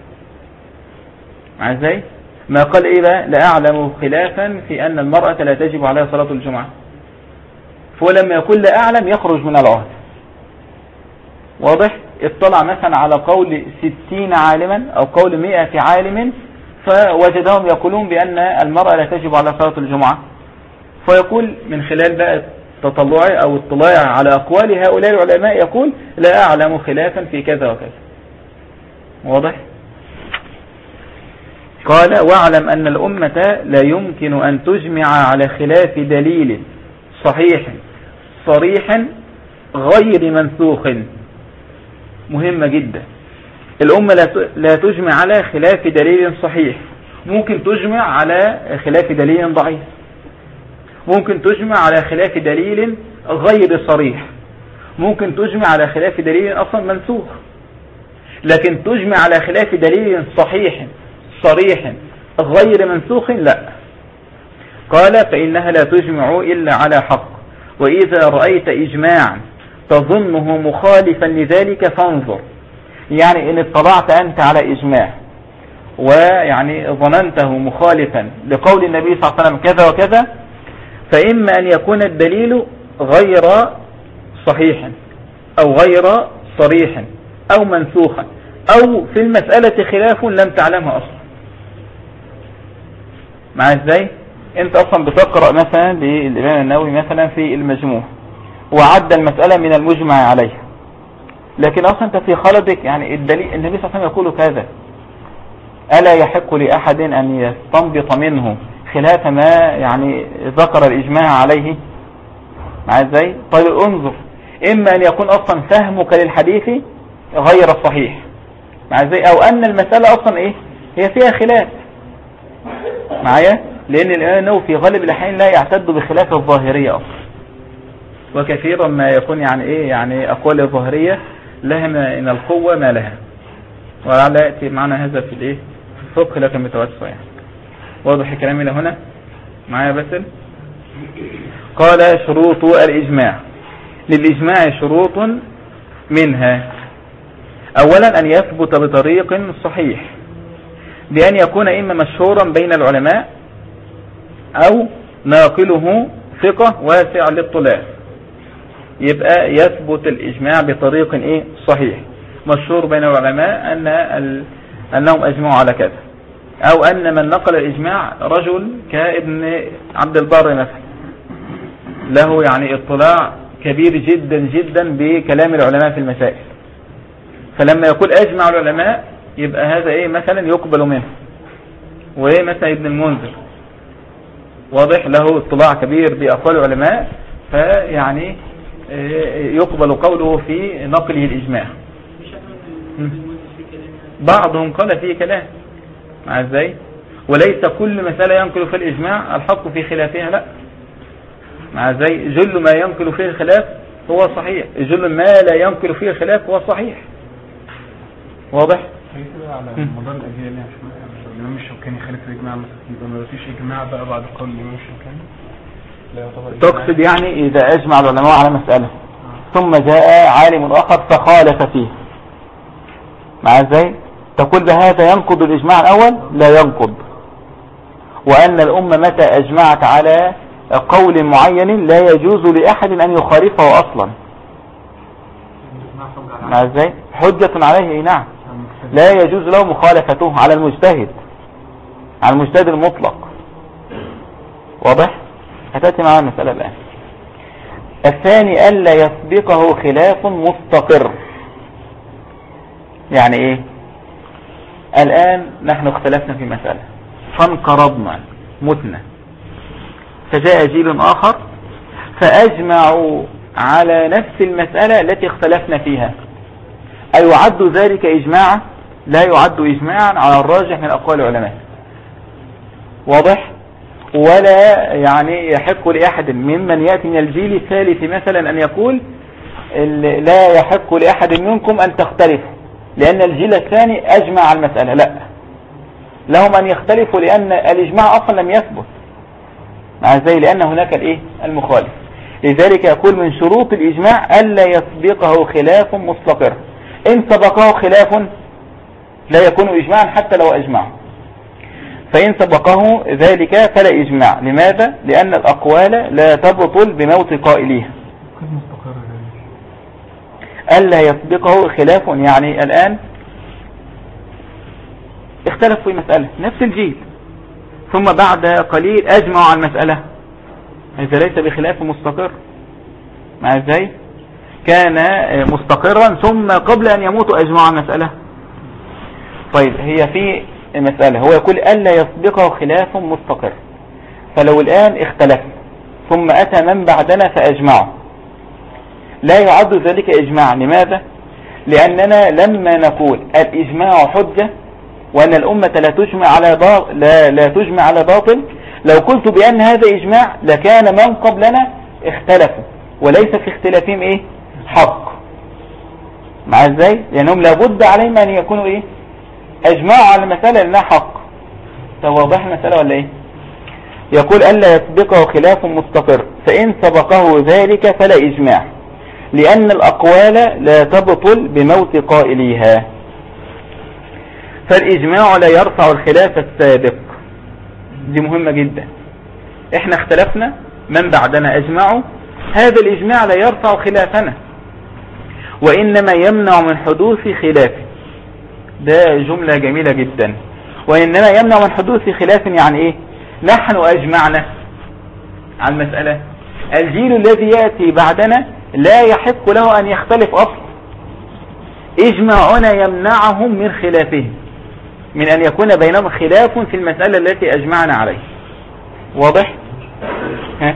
Speaker 1: مع ازاي ما قال ايه بقى لا أعلم خلافا في أن المرأة لا تجب عليها صلاة الجمعة، فلما يقول لا أعلم يخرج من العهد. واضح؟ اطلع مثلا على قول 60 عالما أو قول 100 عالم فوجدهم يقولون بأن المرأة لا تجب على صلاة الجمعة، فيقول من خلال بقى تطلعي أو اطلاع على أقوال هؤلاء العلماء يقول لا أعلم خلافا في كذا وكذا. واضح؟ قال واعلم أن الأمة لا يمكن أن تجمع على خلاف دليل صحيح صريح غير منسوخ. مهمة جدا. الأمة لا تجمع على خلاف دليل صحيح، ممكن تجمع على خلاف دليل ضعيف، ممكن تجمع على خلاف دليل غير صريح، ممكن تجمع على خلاف دليل أصلا منسوخ، لكن تجمع على خلاف دليل صحيح صريح غير منسوخ لا. قال فإنها لا تجمع إلا على حق، وإذا رأيت إجماعا تظنه مخالفا لذلك فانظر. يعني إن اطلعت أنت على إجماع ويعني ظننته مخالفا لقول النبي صلى الله عليه وسلم كذا وكذا، فإما أن يكون الدليل غير صحيح أو غير صريح أو منسوخا، أو في المسألة خلاف لم تعلمها أصلا. مع ازاي انت اصلا بتقرأ مثلا للإمام النووي مثلا في المجموع وعد المسألة من المجمع عليها، لكن اصلا انت في خلدك يعني الدليل النبي صلى الله عليه وسلم يقول كذا، ألا يحق لأحد أن يستنبط منه خلاف ما يعني ذكر الإجماع عليه. مع ازاي؟ طيب انظر، إما أن يكون أصلا فهمك للحديث غير صحيح، مع ازاي، أو أن المسألة أصلا إيه هي فيها خلاف معايا، لأن الإمام النووي في غالب الأحيان لا يعتد بخلاف الظاهرية أصلا، وكثيرا ما يكون يعني إيه يعني أقوال الظاهرية لها من القوة ما لها، ولعل يأتي معنا هذا في الإيه في الفقه لكن متوسع يعني. واضح كلامي لهنا معايا باسل؟ قال شروط الإجماع. للإجماع شروط منها أولا أن يثبت بطريق صحيح، بأن يكون إما مشهورا بين العلماء أو ناقله ثقة واسع الاطلاع. يبقى يثبت الإجماع بطريق إيه صحيح، مشهور بين العلماء أنهم أجمعوا على كذا، أو أن من نقل الإجماع رجل كابن عبد البر مثلا له يعني اطلاع كبير جدا جدا بكلام العلماء في المسائل، فلما يقول أجمع العلماء يبقى هذا إيه مثلا يقبل منه. وإيه مثلا ابن المنذر واضح له اطلاع كبير بأقوال العلماء، فيعني يقبل قوله في نقله الإجماع. بعضهم قال فيه كلام، مع ازاي؟ وليس كل مسألة ينقل في الإجماع الحق في خلافها، لا، مع ازاي؟ جل ما ينقل فيه الخلاف هو صحيح، جل ما لا ينقل فيه الخلاف هو صحيح. واضح؟
Speaker 2: على مدار الأجيال يعني الإمام الشوكاني خالف الإجماع مثلا، يبقى ما فيش إجماع بقى بعد قول الإمام الشوكاني؟ لا يعتبر.
Speaker 1: تقصد يعني إذا أجمع العلماء على مسألة ثم جاء عالم آخر فخالف فيه، مع ازاي؟ تقول بهذا ينقض الإجماع الأول؟ لا ينقض. وأن الأمة متى أجمعت على قول معين لا يجوز لأحد أن يخالفه أصلا، مع ازاي؟ حجة عليه، نعم، لا يجوز له مخالفته على المجتهد، على المجتهد المطلق. واضح؟ هتأتي معنا المسألة الآن. الثاني ألا يسبقه خلاف مستقر. يعني ايه؟ الآن نحن اختلفنا في مسألة فانقرضنا متنا، فجاء جيل آخر فأجمعوا على نفس المسألة التي اختلفنا فيها، أيعد ذلك إجماعا؟ لا يعد إجماعا على الراجح من أقوال العلماء. واضح؟ ولا يعني يحق لأحد ممن يأتي من الجيل الثالث مثلا أن يقول لا يحق لأحد منكم أن تختلفوا لأن الجيل الثاني أجمع على المسألة، لا، لهم أن يختلفوا لأن الإجماع أصلا لم يثبت، مع ذلك لأن هناك الإيه؟ المخالف. لذلك يقول من شروط الإجماع ألا يسبقه خلاف مستقر. إن سبقه خلاف لا يكون إجماعا حتى لو أجمع، فإن سبقه ذلك فلا إجماع. لماذا؟ لأن الأقوال لا تبطل بموت قائليها. ألا يسبقه خلاف يعني الآن اختلف في مسألة نفس الجيل ثم بعد قليل أجمعوا عن المسألة، هذا ليس بخلاف مستقر، مع ازاي؟ كان مستقرا ثم قبل أن يموتوا أجمعوا عن المسألة. طيب هي في مسألة هو يقول ألا يسبقه خلاف مستقر، فلو الآن اختلف ثم أتى من بعدنا فأجمعوا لا يعد ذلك إجماع. لماذا؟ لأننا لما نقول الإجماع حجة وأن الأمة لا تجمع على باطل، لو قلت بأن هذا إجماع لكان من قبلنا اختلفوا وليس في اختلافهم إيه؟ حق، مع ازاي؟ لأنهم لابد عليهم أن يكونوا إيه؟ أجمعوا على المسألة لأنها حق. واضح المسألة ولا إيه؟ يقول ألا يسبقه خلاف مستقر، فإن سبقه ذلك فلا إجماع لأن الأقوال لا تبطل بموت قائليها. فالإجماع لا يرفع الخلاف السابق. دي مهمة جدا. احنا اختلفنا من بعدنا أجمعوا، هذا الإجماع لا يرفع خلافنا وإنما يمنع من حدوث خلاف. ده جملة جميلة جدا. وإنما يمنع من حدوث خلاف يعني إيه؟ نحن أجمعنا عن المسألة، الجيل الذي يأتي بعدنا لا يحق له أن يختلف أصلا، إجماعنا يمنعهم من خلافهم، من أن يكون بينهم خلاف في المسألة التي أجمعنا عليه. واضح؟ ها؟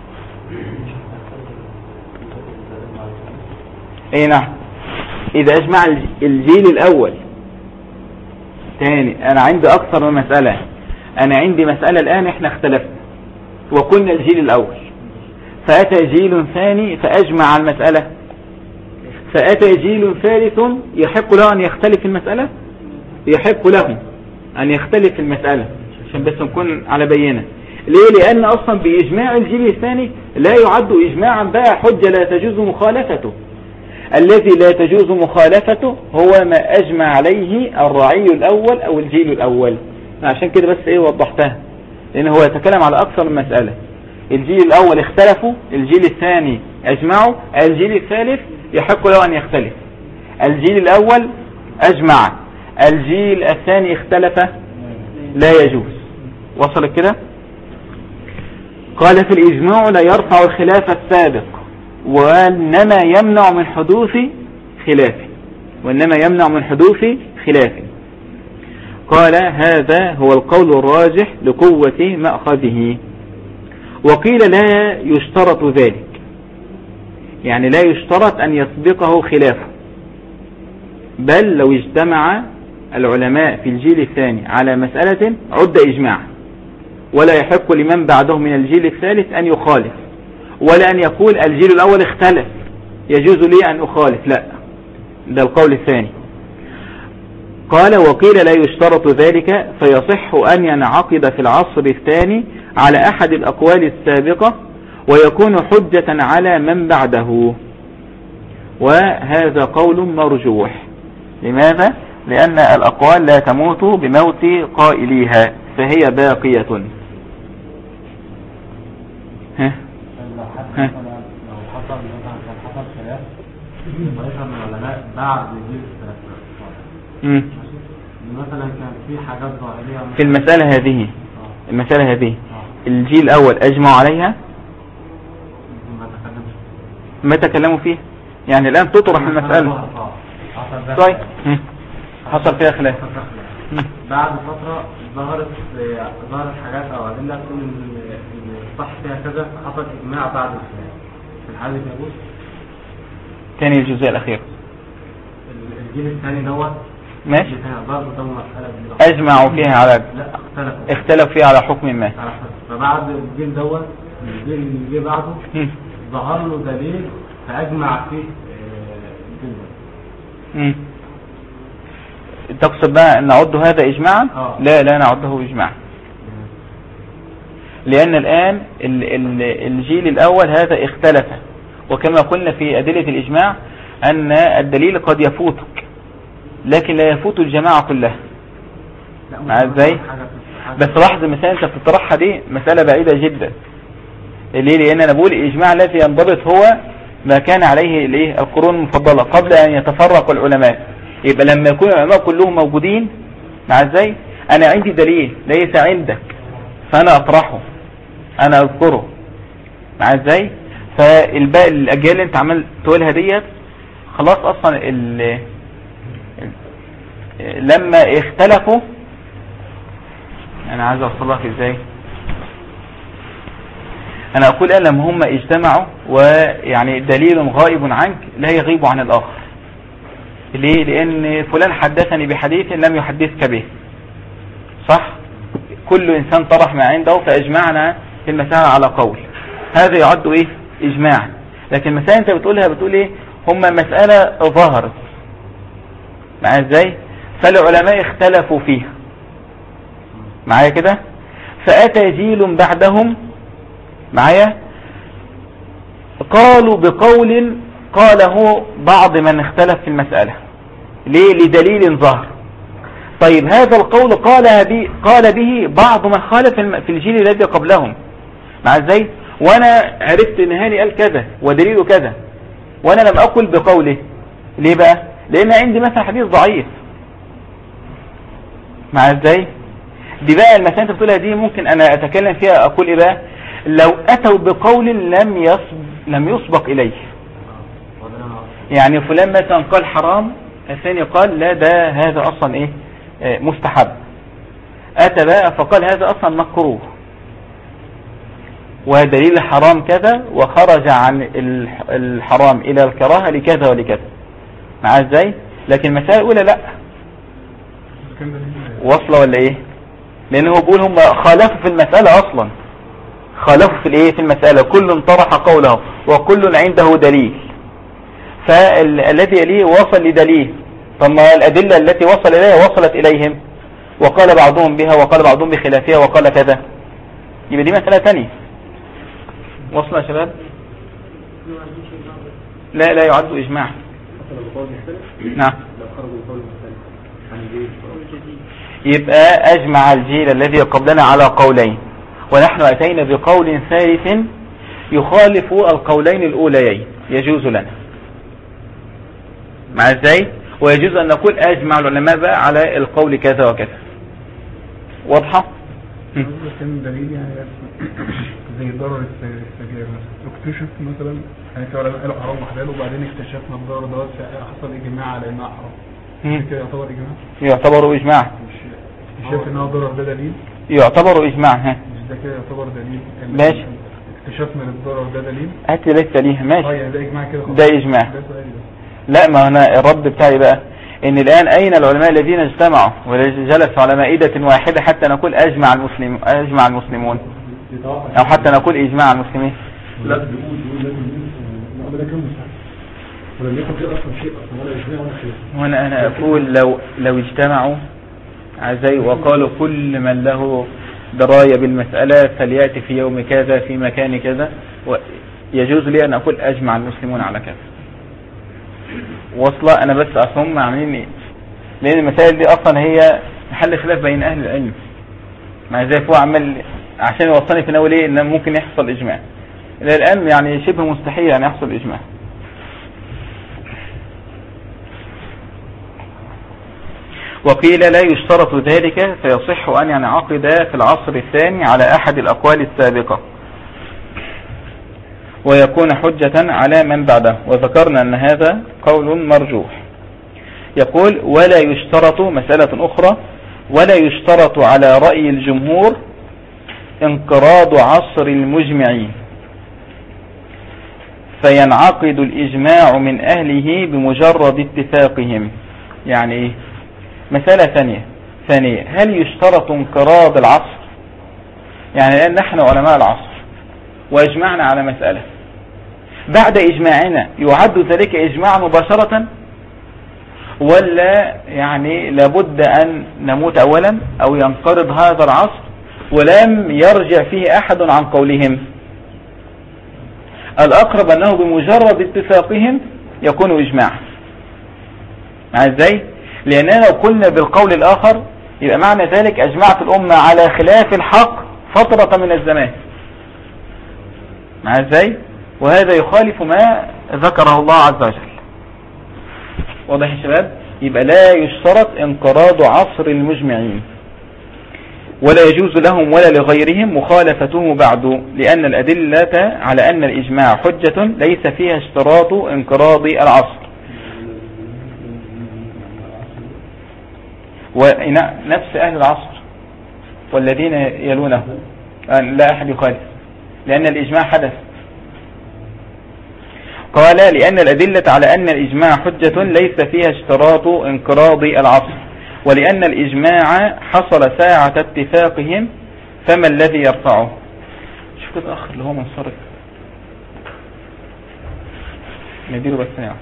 Speaker 1: اي نعم. إذا أجمع الجيل الأول تاني، أنا عندي أكثر من مسألة، أنا عندي مسألة الآن إحنا اختلفنا وكنا الجيل الأول، فأتى جيل ثاني فأجمع على المسألة، فأتى جيل ثالث يحق له أن يختلف في المسألة، يحق له أن يختلف في المسألة، عشان بس نكون على بينة. ليه؟ لأن أصلا بإجماع الجيل الثاني لا يعد إجماعا بقى حجة لا تجوز مخالفته. الذي لا تجوز مخالفته هو ما أجمع عليه الرعي الأول أو الجيل الأول. عشان كده بس إيه وضحتها، لأن هو يتكلم على أكثر من مسألة. الجيل الأول اختلفوا، الجيل الثاني أجمعوا، الجيل الثالث يحق له أن يختلف. الجيل الأول أجمع، الجيل الثاني اختلف، لا يجوز. وصلت كده؟ قال في الإجماع لا يرفع الخلاف السابق وإنما يمنع من حدوث خلاف، وإنما يمنع من حدوث خلاف. قال هذا هو القول الراجح لقوة مأخذه. وقيل لا يشترط ذلك، يعني لا يشترط أن يسبقه خلافه، بل لو اجتمع العلماء في الجيل الثاني على مسألة عد إجماع، ولا يحق لمن بعده من الجيل الثالث أن يخالف، ولا أن يقول الجيل الأول اختلف يجوز لي أن أخالف، لا، ده القول الثاني. قال وقيل لا يشترط ذلك، فيصح أن ينعقد في العصر الثاني على أحد الأقوال السابقة ويكون حجة على من بعده، وهذا قول مرجوح. لماذا؟ لأن الأقوال لا تموت بموت قائليها فهي باقية.
Speaker 3: لو حصل مثلا كان حصل خلاف طائفة من العلماء بعد جيل الثلاثة، مثلا كان في حاجات ظاهرية
Speaker 1: في المسألة هذه الجيل الأول أجمعوا عليها ما تكلموا فيه، يعني الآن تطرح المسألة. طيب حصل فيها خلاف،
Speaker 3: بعد فترة ظهرت حاجات أو أدلة تقول إن الصح فيها كذا، حصل إجماع بعد الخلاف، في الحالة دي يجوز.
Speaker 1: تاني الجزء الأخير
Speaker 3: الجيل الثاني دوت
Speaker 1: ماشي،
Speaker 3: أجمعوا
Speaker 1: فيها على اختلف فيها على حكم ما،
Speaker 3: فبعد الجيل دوت الجيل اللي جه بعده ظهر له دليل فأجمع فيه الجيل.
Speaker 1: تقصد بقى أن نعد هذا إجماعا؟ لا نعده إجماعا، لأن الآن الجيل الأول هذا اختلف، وكما قلنا في أدلة الإجماع أن الدليل قد يفوتك لكن لا يفوت الجماعة كلها. مع ازاي؟ بس لاحظ المسألة انت بتطرحها دي مسألة بعيدة جدا. ليه؟ لأن أنا بقول الإجماع الذي ينضبط هو ما كان عليه القرون المفضلة قبل أن يتفرق العلماء. يبقى لما يكون العلماء كلهم موجودين، مع ازاي؟ أنا عندي دليل ليس عندك فأنا أطرحه، أنا أذكره، مع ازاي؟ فالباقي الأجيال اللي انت عمال تقولها ديت خلاص أصلا لما اختلفوا، أنا عايز أوصل لك ازاي؟ أنا أقول لما هم اجتمعوا ويعني دليل غائب عنك لا يغيب عن الآخر. ليه؟ لأن فلان حدثني بحديث لم يحدثك به، صح؟ كل إنسان طرح ما عنده فأجمعنا في المسألة على قول، هذا يعد إجماعا. لكن المسألة أنت بتقولها بتقول هم مسألة ظهرت، مع ازاي؟ فالعلماء اختلفوا فيها، معايا كده؟ فأتى جيل بعدهم، معايا، قالوا بقول قاله بعض من اختلف في المسألة. ليه؟ لدليل ظهر. طيب هذا القول قال به بعض من خالف في الجيل الذي قبلهم، مع ازاي؟ وانا عرفت ان هاني قال كذا ودليله كذا وانا لم اقل بقوله. ليه بقى؟ لان عندي مثلا حديث ضعيف، مع ازاي؟ دي بقى المسألة انت بتقولها دي ممكن انا اتكلم فيها اقول ايه بقى؟ لو اتوا بقول لم يسبق اليه، يعني فلان مثلا قال حرام، الثاني قال لا ده هذا اصلا مستحب، اتى بقى فقال هذا اصلا مكروه ودليل الحرام كذا وخرج عن الحرام الى الكراهه لكذا ولكذا، مع ازاي؟ لكن المسألة الاولى لا وصله ولا ايه؟ لانه بيقول هم خالفوا في المسألة اصلا، خالفوا في المسألة، كل طرح قوله وكل عنده دليل، فالذي يليه وصل لدليل، ثم الأدلة التي وصل إليها وصلت إليهم وقال بعضهم بها وقال بعضهم بخلافها وقال كذا، يبقى دي مسألة تانية. وصل يا شباب؟ لا يعد إجماع. نعم. يبقى أجمع الجيل الذي قبلنا على قولين، ونحن أتينا بقول ثالث يخالف القولين الأوليين، يجوز لنا، مع ازاي؟ ويجوز أن نقول أجمع العلماء بقى على القول كذا وكذا. واضحة؟
Speaker 2: كان دليل يعني زي ضرر السجاير مثلا، اكتشف مثلا يعني في علماء قالوا حرام وحلال وبعدين اكتشفنا الضرر دوت حصل إجماع على إنها حرام، كده يعتبر إجماع؟
Speaker 1: يعتبر إجماع.
Speaker 2: اكتشاف إنها ضرر ده دليل؟
Speaker 1: يعتبر إجماع.
Speaker 2: مش ده كده يعتبر دليل؟
Speaker 1: ماشي.
Speaker 2: اكتشفنا للضرر ده دليل؟
Speaker 1: ليس ليه. ماشي.
Speaker 2: يعني ده إجماع كده.
Speaker 1: ده إجماع. لا، ما أنا الرد بتاعي بقى ان الان اين العلماء الذين اجتمعوا وجلسوا على مائدة واحدة حتى نقول اجمع المسلمون او حتى نقول اجماع المسلمين؟
Speaker 4: لا بيقول لازم ولم يكن في اصلا شيء اصلا ولا اجماع ولا خلاف.
Speaker 1: هنا انا اقول لو اجتمعوا عزي وقالوا كل من له دراية بالمسألة فليأتي في يوم كذا في مكان كذا، يجوز لي ان اقول اجمع المسلمون على كذا. واصلا انا بس اصلا عاملين ايه؟ لان المسائل دي اصلا هي محل خلاف بين اهل العلم، مع ذلك هو عمل عشان يوصلني في الاول ايه ان ممكن يحصل اجماع. الى الان يعني شبه مستحيل ان يحصل اجماع. وقيل لا يشترط ذلك فيصح ان ينعقد في العصر الثاني على احد الاقوال السابقة ويكون حجة على من بعده، وذكرنا ان هذا قول مرجوح. يقول ولا يشترط، مسألة اخرى، ولا يشترط على رأي الجمهور انقراض عصر المجمعين فينعقد الإجماع من أهله بمجرد اتفاقهم. يعني إيه؟ مسألة ثانية، هل يشترط انقراض العصر؟ يعني الآن نحن علماء العصر وإجمعنا على مسألة، بعد إجماعنا يعد ذلك إجماع مباشرة، ولا يعني لابد أن نموت أولا أو ينقرض هذا العصر ولم يرجع فيه أحد عن قولهم؟ الأقرب أنه بمجرد اتفاقهم يكون إجماع. مع ازاي؟ لأننا لو قلنا بالقول الآخر يبقى معنى ذلك أجمعت الأمة على خلاف الحق فترة من الزمان. مع ازاي؟ وهذا يخالف ما ذكره الله عز وجل. واضح يا شباب؟ يبقى لا يشترط انقراض عصر المجمعين، ولا يجوز لهم ولا لغيرهم مخالفته بعد، لأن الأدلة على أن الإجماع حجة ليس فيها اشتراط انقراض العصر. ونفس أهل العصر والذين يلونه لا أحد يخالف، لأن الإجماع حدث. قال لأن الأدلة على أن الإجماع حجة ليس فيها اشتراط انقراض العصر، ولأن الإجماع حصل ساعة اتفاقهم، فما الذي يرفعه؟ شوف كده أخر اللي هو منصرف نديره بس يعني.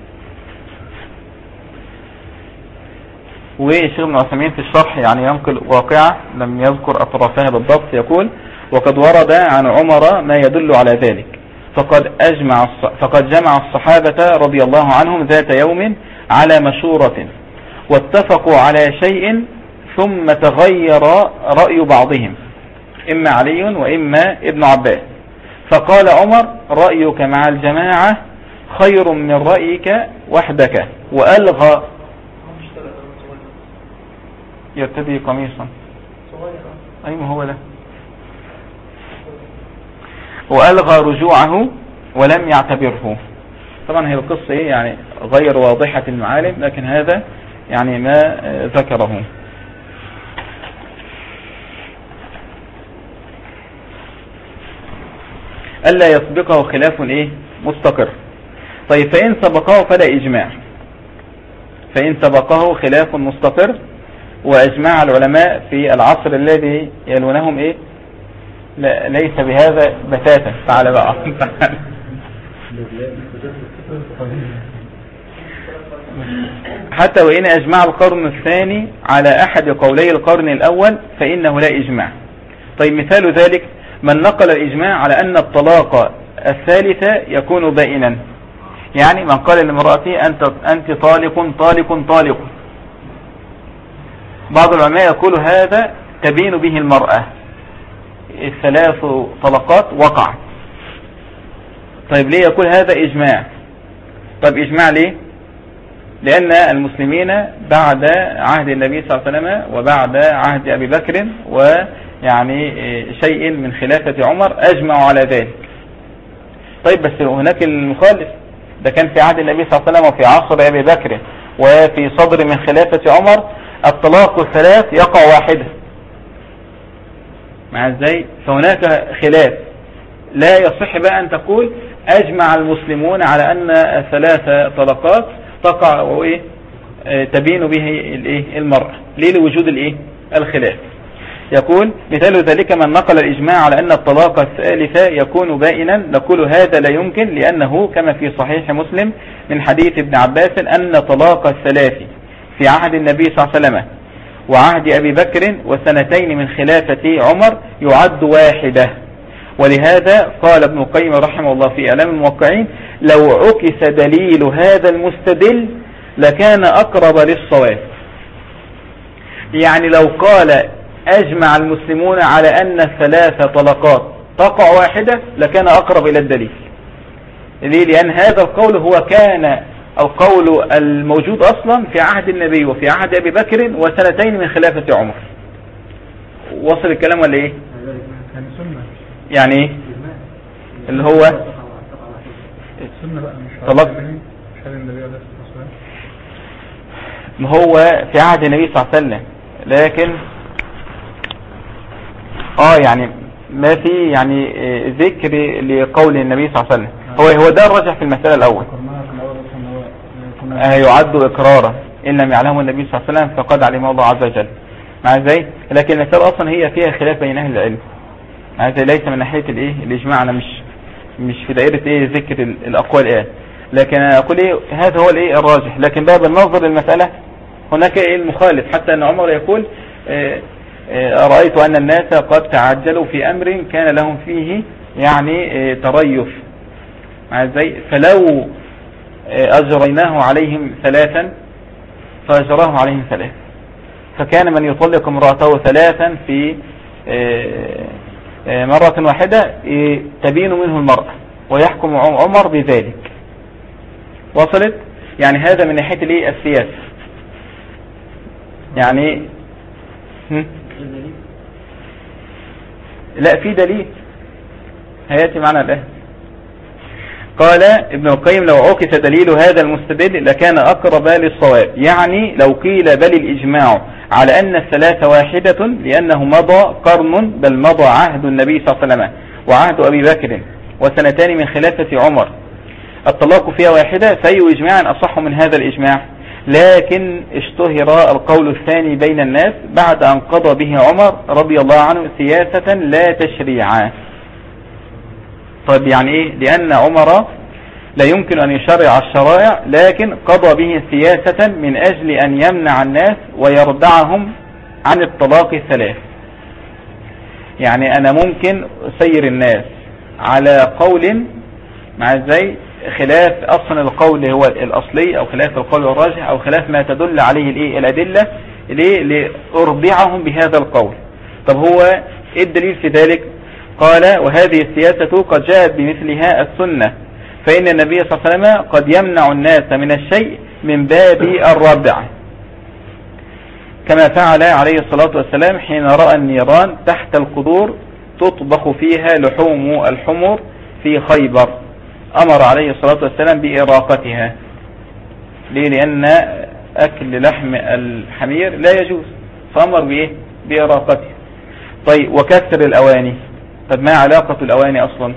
Speaker 1: والشيخ ابن عثيمين في الشرح يعني ينقل واقعة لم يذكر أطرافها بالضبط، يقول وقد ورد عن عمر ما يدل على ذلك، فقد جمع الصحابة رضي الله عنهم ذات يوم على مشورة واتفقوا على شيء ثم تغير رأي بعضهم، إما علي وإما ابن عباس، فقال عمر رأيك مع الجماعة خير من رأيك وحدك، وألغى يرتدي قميصا أي ما هو له، وألغى رجوعه ولم يعتبره. طبعا هي القصة يعني غير واضحة المعالم، لكن هذا يعني ما ذكره. ألا يسبقه خلاف مستقر. طيب فإن سبقه فلا إجماع، فإن سبقه خلاف مستقر وأجمع العلماء في العصر الذي يلونهم لا ليس بهذا بتاتا. تعال بقى حتى وإن أجمع القرن الثاني على أحد قولي القرن الأول فإنه لا إجماع. طيب مثال ذلك من نقل الإجماع على أن الطلاق الثالثة يكون بائنا، يعني من قال لامرأته أنت طالق طالق طالق. بعض العلماء يقول هذا تبين به المرأة، الثلاث طلقات وقع. طيب ليه يقول هذا إجماع؟ طيب إجماع ليه؟ لأن المسلمين بعد عهد النبي صلى الله عليه وسلم وبعد عهد أبي بكر ويعني شيء من خلافة عمر أجمعوا على ذلك. طيب بس هناك المخالف، ده كان في عهد النبي صلى الله عليه وسلم وفي عصر أبي بكر وفي صدر من خلافة عمر الطلاق الثلاث يقع واحدة. مع ازاي؟ فهناك خلاف، لا يصح بقى أن تقول أجمع المسلمون على أن ثلاث طلقات تقع تبين به الايه المرأة. ليه؟ لوجود الايه الخلاف. يقول مثال ذلك من نقل الإجماع على أن الطلاق الثالث يكون بائنا، نقول هذا لا يمكن، لأنه كما في صحيح مسلم من حديث ابن عباس أن طلاق الثلاث في عهد النبي صلى الله عليه وسلم وعهد أبي بكر وسنتين من خلافة عمر يعد واحدة. ولهذا قال ابن القيم رحمه الله في إعلام الموقعين لو عكس دليل هذا المستدل لكان أقرب للصواب. يعني لو قال أجمع المسلمون على أن 3 طلقات تقع واحدة لكان أقرب إلى الدليل. ليه؟ لأن هذا القول هو كان القول الموجود أصلا في عهد النبي وفي عهد أبي بكر وسنتين من خلافة عمر. وصل الكلام ولا إيه؟ يعني إيه؟ اللي هو طلق، ما هو في عهد النبي صلى الله عليه وسلم، لكن يعني ما في يعني ذكر لقول النبي صلى الله عليه وسلم. هو ده الرجح في المسألة الأول. يعد إقرارا إن لم يعلمه النبي صلى الله عليه وسلم فقد علمه الله عز وجل. مع ذي لكن المسألة أصلا هي فيها خلاف بين أهل العلم. مع ذي ليس من ناحية الإجماع. أنا مش في دائرة ذكر الأقوال لكن أنا أقول هذا هو الراجح. لكن باب النظر للمسألة هناك المخالف، حتى أن عمر يقول رأيت أن الناس قد تعجلوا في أمر كان لهم فيه يعني تريف. مع ذي فلو أجريناه عليهم 3 فأجراه عليهم 3، فكان من يطلق امرأته 3 في مرة واحدة تبين منه المرأة ويحكم عمر بذلك. وصلت؟ يعني هذا من ناحية السياسة. يعني لا في دليل هياتي معنا الآن. قال ابن القيم لو عكس دليل هذا المستدل لكان أقرب للصواب. يعني لو قيل بل الإجماع على أن 3 واحدة لأنه مضى قرن، بل مضى عهد النبي صلى الله عليه وسلم وعهد أبي بكر وسنتان من خلافة عمر الطلاق فيها واحدة، فأي إجماع أصح من هذا الإجماع؟ لكن اشتهر القول الثاني بين الناس بعد أن قضى به عمر رضي الله عنه سياسة لا تشريعا. طيب يعني إيه؟ لأن عمر لا يمكن أن يشرع الشرائع، لكن قضى به سياسة من أجل أن يمنع الناس ويردعهم عن الطلاق 3. يعني أنا ممكن أسير الناس على قول مع ازاي خلاف أصلا القول هو الأصلي، أو خلاف القول الراجح، أو خلاف ما تدل عليه الأدلة لأرضعهم بهذا القول. طب هو إيه الدليل في ذلك؟ قال وهذه السياسة قد جاءت بمثلها السنة، فإن النبي صلى الله عليه وسلم قد يمنع الناس من الشيء من باب الردع، كما فعل عليه الصلاة والسلام حين رأى النيران تحت القدور تطبخ فيها لحوم الحمر في خيبر، أمر عليه الصلاة والسلام بإراقتها. ليه؟ لأن أكل لحم الحمير لا يجوز، فأمر بإراقتها. طيب وكسر الأواني، طب ما علاقة الأواني أصلا؟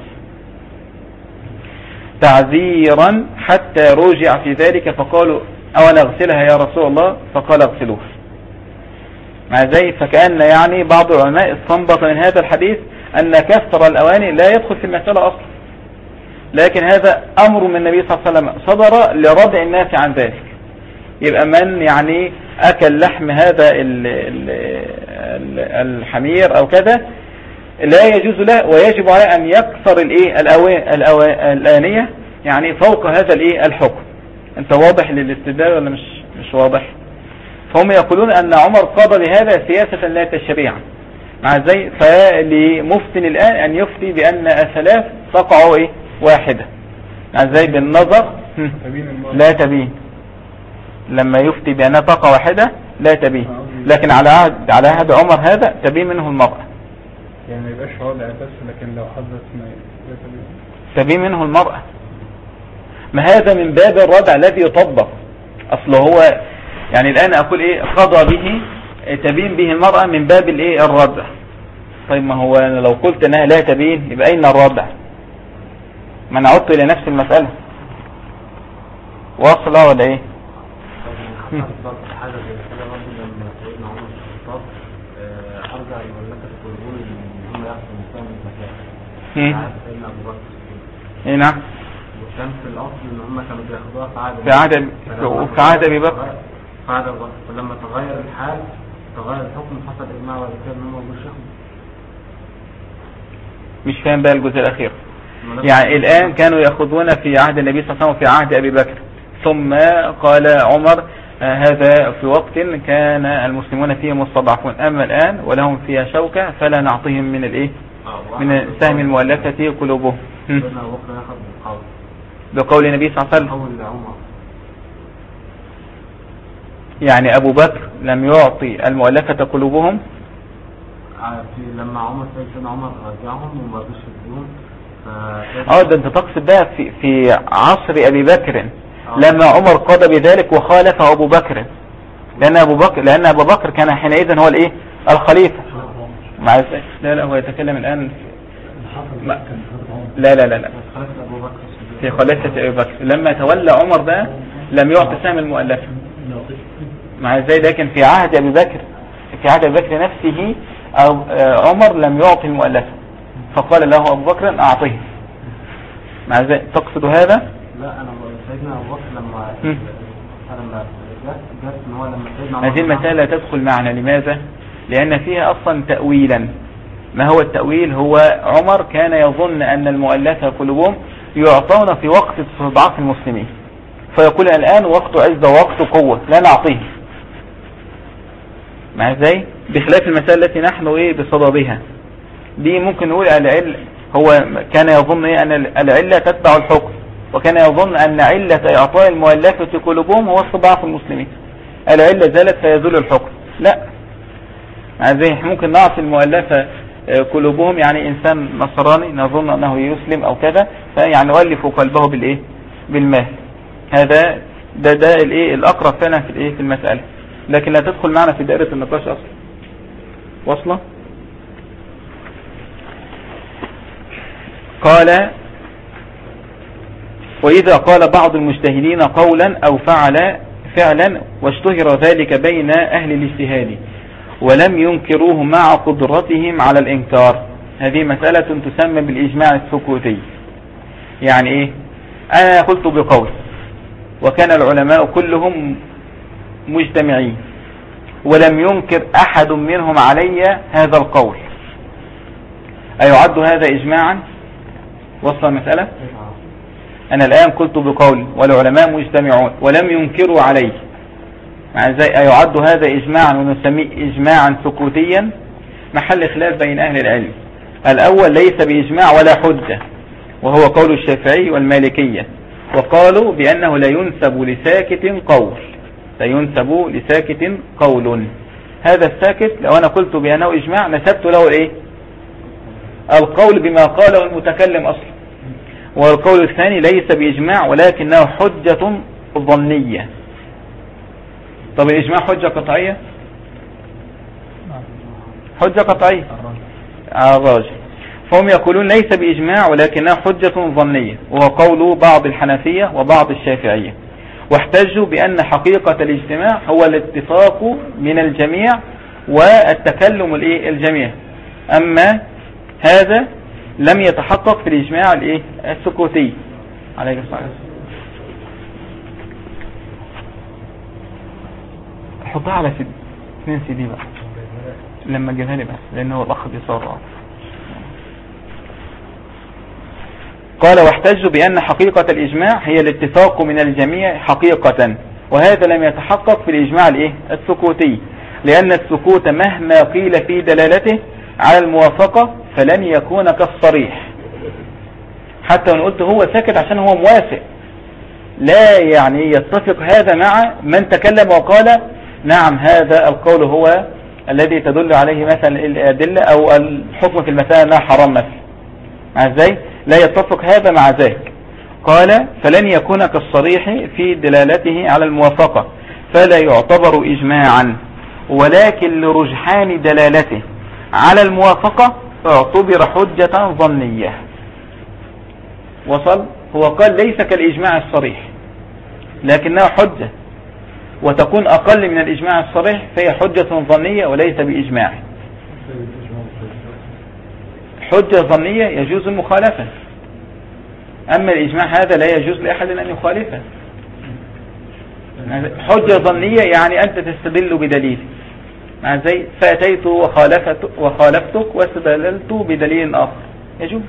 Speaker 1: تعذيرا حتى رجع في ذلك فقالوا أولا اغسلها يا رسول الله، فقال اغسلوها. مع ذلك فكأن يعني بعض العلماء استنبط من هذا الحديث أن كسر الأواني لا يدخل في المسألة أصلا، لكن هذا أمر من النبي صلى الله عليه وسلم صدر لردع الناس عن ذلك. يبقى من يعني أكل لحم هذا الحمير أو كذا لا يجوز له، ويجب عليه أن يكسر الآنية يعني فوق هذا الحكم. أنت واضح للاستدلال ولا مش واضح؟ فهم يقولون أن عمر قضى بهذا سياسة لا تشريعا. مع ذلك فلمفتن الآن أن يفتي بأن 3 تقع واحدة. مع ذلك بالنظر لا تبين، لما يفتي بأنها تقع واحدة لا تبين، لكن على عهد عمر هذا تبين منه المرأة.
Speaker 2: يعني ما يبقاش وضع بس، لكن لو حدث ما
Speaker 1: تبين منه المرأة. ما هذا من باب الردع الذي يطبق أصله. هو يعني الآن أقول قضى به تبين به المرأة من باب الردع. طيب ما هو لو قلت أنها لا تبين يبقى أين الردع؟ ما نعود إلى نفس المسألة. واصلة ولا
Speaker 3: بالظبط حاجه زي كده برضه لما سيدنا عمر بن الخطاب ارجع المملكه الكلبون ان هم ياخدوا مساهم المكان عهد سيدنا ابو بكر.
Speaker 1: اي نعم.
Speaker 3: وكان في الاصل ان هم كانوا بياخدوها
Speaker 1: في عهد ابي بكر.
Speaker 3: في عهد ابي بكر فلما تغير الحال تغير الحكم حصل اجماع ولا كده ان هم مش ياخدوا.
Speaker 1: مش فاهم بقى الجزء الاخير. يعني الان كانوا ياخذون في عهد النبي صلى الله عليه وسلم في عهد ابي بكر، ثم قال عمر هذا في وقت كان المسلمون فيه مستضعفون، اما الان ولهم فيها شوكة فلا نعطيهم من الايه من سهم المؤلفة قلوبهم. بقول النبي صلى الله عليه وسلم. يعني ابو بكر لم يعطي المؤلفة قلوبهم
Speaker 3: لما سيدنا عمر رجعهم وما رضوش يديهم.
Speaker 1: ده انت تقصد بقى في عصر ابي بكر لما عمر قضى بذلك وخالفه ابو بكر، لان ابو بكر كان حينئذ هو الايه الخليفة. لا هو يتكلم الان لا في خلافة ابي بكر لما تولى عمر بقى لم يعطي سهم المؤلفة مع ازاي، لكن في عهد ابي بكر نفسه عمر لم يعطي المؤلفة فقال له ابو بكر اعطيه. مع ازاي تقصد هذا؟
Speaker 3: لا انا سيدنا ابو بكر لما جت ان هو لما سيدنا
Speaker 1: هذه المسألة لا تدخل معنا. لماذا؟ لان فيها اصلا تأويلا. ما هو التأويل؟ هو عمر كان يظن ان المؤلفة قلوبهم يعطون في وقت استضعاف المسلمين، فيقول الان وقت عز ووقت قوة لا نعطيه. مع ازاي؟ بخلاف المسألة التي نحن بصددها دي ممكن نقول العلة، هو كان يظن ان العلة تتبع الحكم، وكان يظن ان علة اعطاء المؤلفة قلوبهم هو استضعاف المسلمين. العلة زالت فيزول الحكم. لا، زي ممكن نعطي المؤلفة قلوبهم يعني انسان نصراني نظن انه يسلم او كذا فيعني نؤلف قلبه بالمال. هذا ده الاقرب فعلا في المسألة، لكن لا تدخل معنا في دائرة النقاش اصلا. واصله؟ قال وإذا قال بعض المجتهدين قولا أو فعلا واشتهر ذلك بين أهل الاجتهاد ولم ينكروه مع قدرتهم على الإنكار، هذه مسألة تسمى بالإجماع السكوتي. يعني إيه؟ أنا قلت بقول وكان العلماء كلهم مجتمعين ولم ينكر أحد منهم علي هذا القول، أيعد هذا إجماعا؟ وصل المسألة؟ أنا الآن قلت بقول والعلماء مجتمعون ولم ينكروا عليه، أيعد هذا إجماعا ونسميه إجماعا سكوتيا؟ محل خلاف بين أهل العلم. الأول ليس بإجماع ولا حجة، وهو قول الشافعي والمالكية، وقالوا بأنه لا ينسب لساكت قول. هذا الساكت لو أنا قلت بأنه إجماع نسبت له القول بما قاله المتكلم أصلا. والقول الثاني ليس بإجماع ولكنه حجة ظنية. طب الإجماع حجة قطعية؟ حجة قطعية الراجح. فهم يقولون ليس بإجماع ولكنه حجة ظنية، وهو قول بعض الحنفية وبعض الشافعية، واحتجوا بأن حقيقة الاجتماع هو الاتفاق من الجميع والتكلم الجميع، أما هذا لم يتحقق في الإجماع السكوتي. عليك الصلاة. حطها على 2 CD بقى لما جبها لي بس لأنه هو الأخ بيصور. قال واحتجوا بأن حقيقة الإجماع هي الاتفاق من الجميع حقيقة، وهذا لم يتحقق في الإجماع السكوتي، لأن السكوت مهما قيل في دلالته على الموافقة فلن يكون كالصريح. حتى وان قلت هو ساكت عشان هو موافق، لا يعني يتفق هذا مع من تكلم وقال نعم هذا القول هو الذي تدل عليه مثلا الأدلة أو الحكم في المسألة أنها حرام مثلا. مع ازاي؟ لا يتفق هذا مع ذاك. قال فلن يكون كالصريح في دلالته على الموافقة فلا يعتبر إجماعا، ولكن لرجحان دلالته على الموافقة اعتبر حجة ظنية. وصل؟ هو قال ليس كالإجماع الصريح لكنه حجة، وتكون أقل من الإجماع الصريح فهي حجة ظنية وليس بإجماع. حجة ظنية يجوز المخالفة، أما الإجماع هذا لا يجوز لأحد أن يخالفه. حجة ظنية يعني أنت تستدل بدليل، مع زي فأتيت وخالفتك واستدللت بدليل آخر يجوز.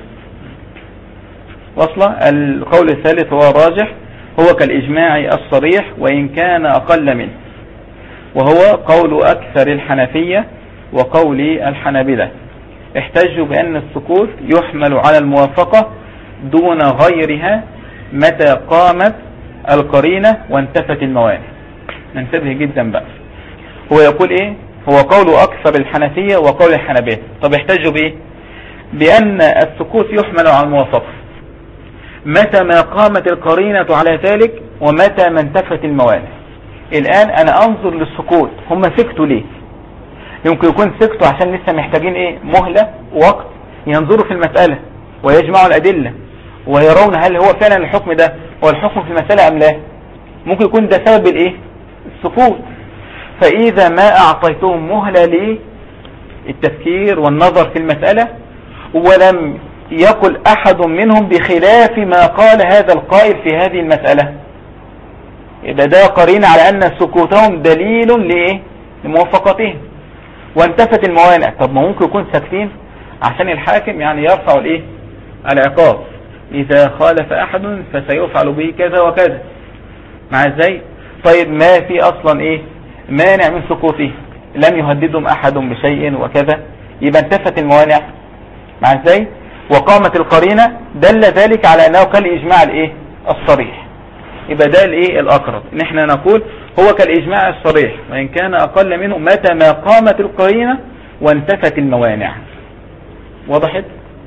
Speaker 1: وصل. القول الثالث هو الراجح، هو كالإجماع الصريح وإن كان أقل منه، وهو قول أكثر الحنفية وقول الحنابلة. احتجوا بأن السكوت يحمل على الموافقة دون غيرها متى قامت القرينة وانتفت الموانع. ننتبه جدا بقى، هو يقول ايه؟ هو قول أكثر الحنفية وقول الحنابلة. طب احتجوا بايه؟ بأن السكوت يحمل على الموافقة متى ما قامت القرينة على ذلك ومتى ما انتفت الموانع. الآن أنا أنظر للسكوت، هم سكتوا ليه؟ يمكن يكون سكتوا عشان لسه محتاجين ايه؟ مهلة وقت ينظروا في المسألة ويجمعوا الأدلة ويرون هل هو فعلا الحكم ده هو الحكم في المسألة أم لا. ممكن يكون ده سبب الايه؟ السكوت. فإذا ما أعطيتهم مهلة للتفكير والنظر في المسألة ولم يقل أحد منهم بخلاف ما قال هذا القائل في هذه المسألة، يبقى ده قرين على أن سكوتهم دليل لإيه؟ لموافقتهم وانتفت الموانع. طب ما ممكن يكون ساكتين عشان الحاكم يعني يرفع الايه؟ العقاب، إذا خالف أحد فسيفعل به كذا وكذا. مع ازاي؟ طيب ما في أصلا ايه؟ مانع من سكوته، لم يهددهم أحد بشيء وكذا، يبقى انتفت الموانع. مع ازاي؟ وقامت القرينة دل ذلك على أنه كالإجماع الايه؟ الصريح. يبقى ده الايه؟ الأقرب ان احنا نقول هو كالإجماع الصريح وإن كان أقل منه متى ما قامت القرينة وانتفت الموانع. وضحت؟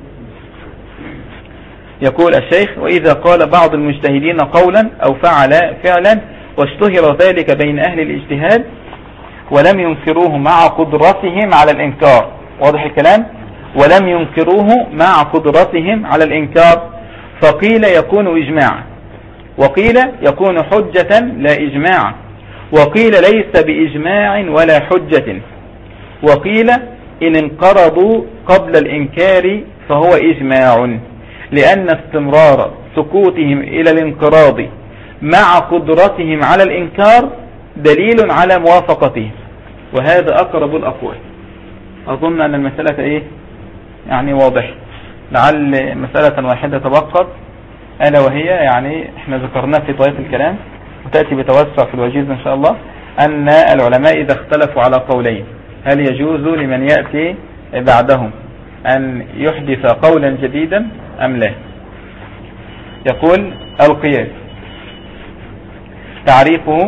Speaker 1: يقول الشيخ: وإذا قال بعض المجتهدين قولا أو فعل فعلا واشتهر ذلك بين أهل الاجتهاد ولم ينكروه مع قدرتهم على الإنكار. واضح الكلام؟ ولم ينكروه مع قدرتهم على الإنكار، فقيل يكون إجماعا، وقيل يكون حجة لا إجماعا، وقيل ليس بإجماع ولا حجة، وقيل إن انقرضوا قبل الإنكار فهو إجماع، لأن استمرار سكوتهم إلى الانقراض مع قدرتهم على الإنكار دليل على موافقتهم. وهذا أقرب الأقوال. أظن أن المسألة إيه؟ يعني واضح. لعل مسألة واحدة تبقت، ألا وهي يعني احنا ذكرناه في طويلة الكلام وتأتي بتوسع في الوجيز إن شاء الله، أن العلماء إذا اختلفوا على قولين هل يجوز لمن يأتي بعدهم أن يحدث قولا جديدا أم لا. يقول: القياس تعريفه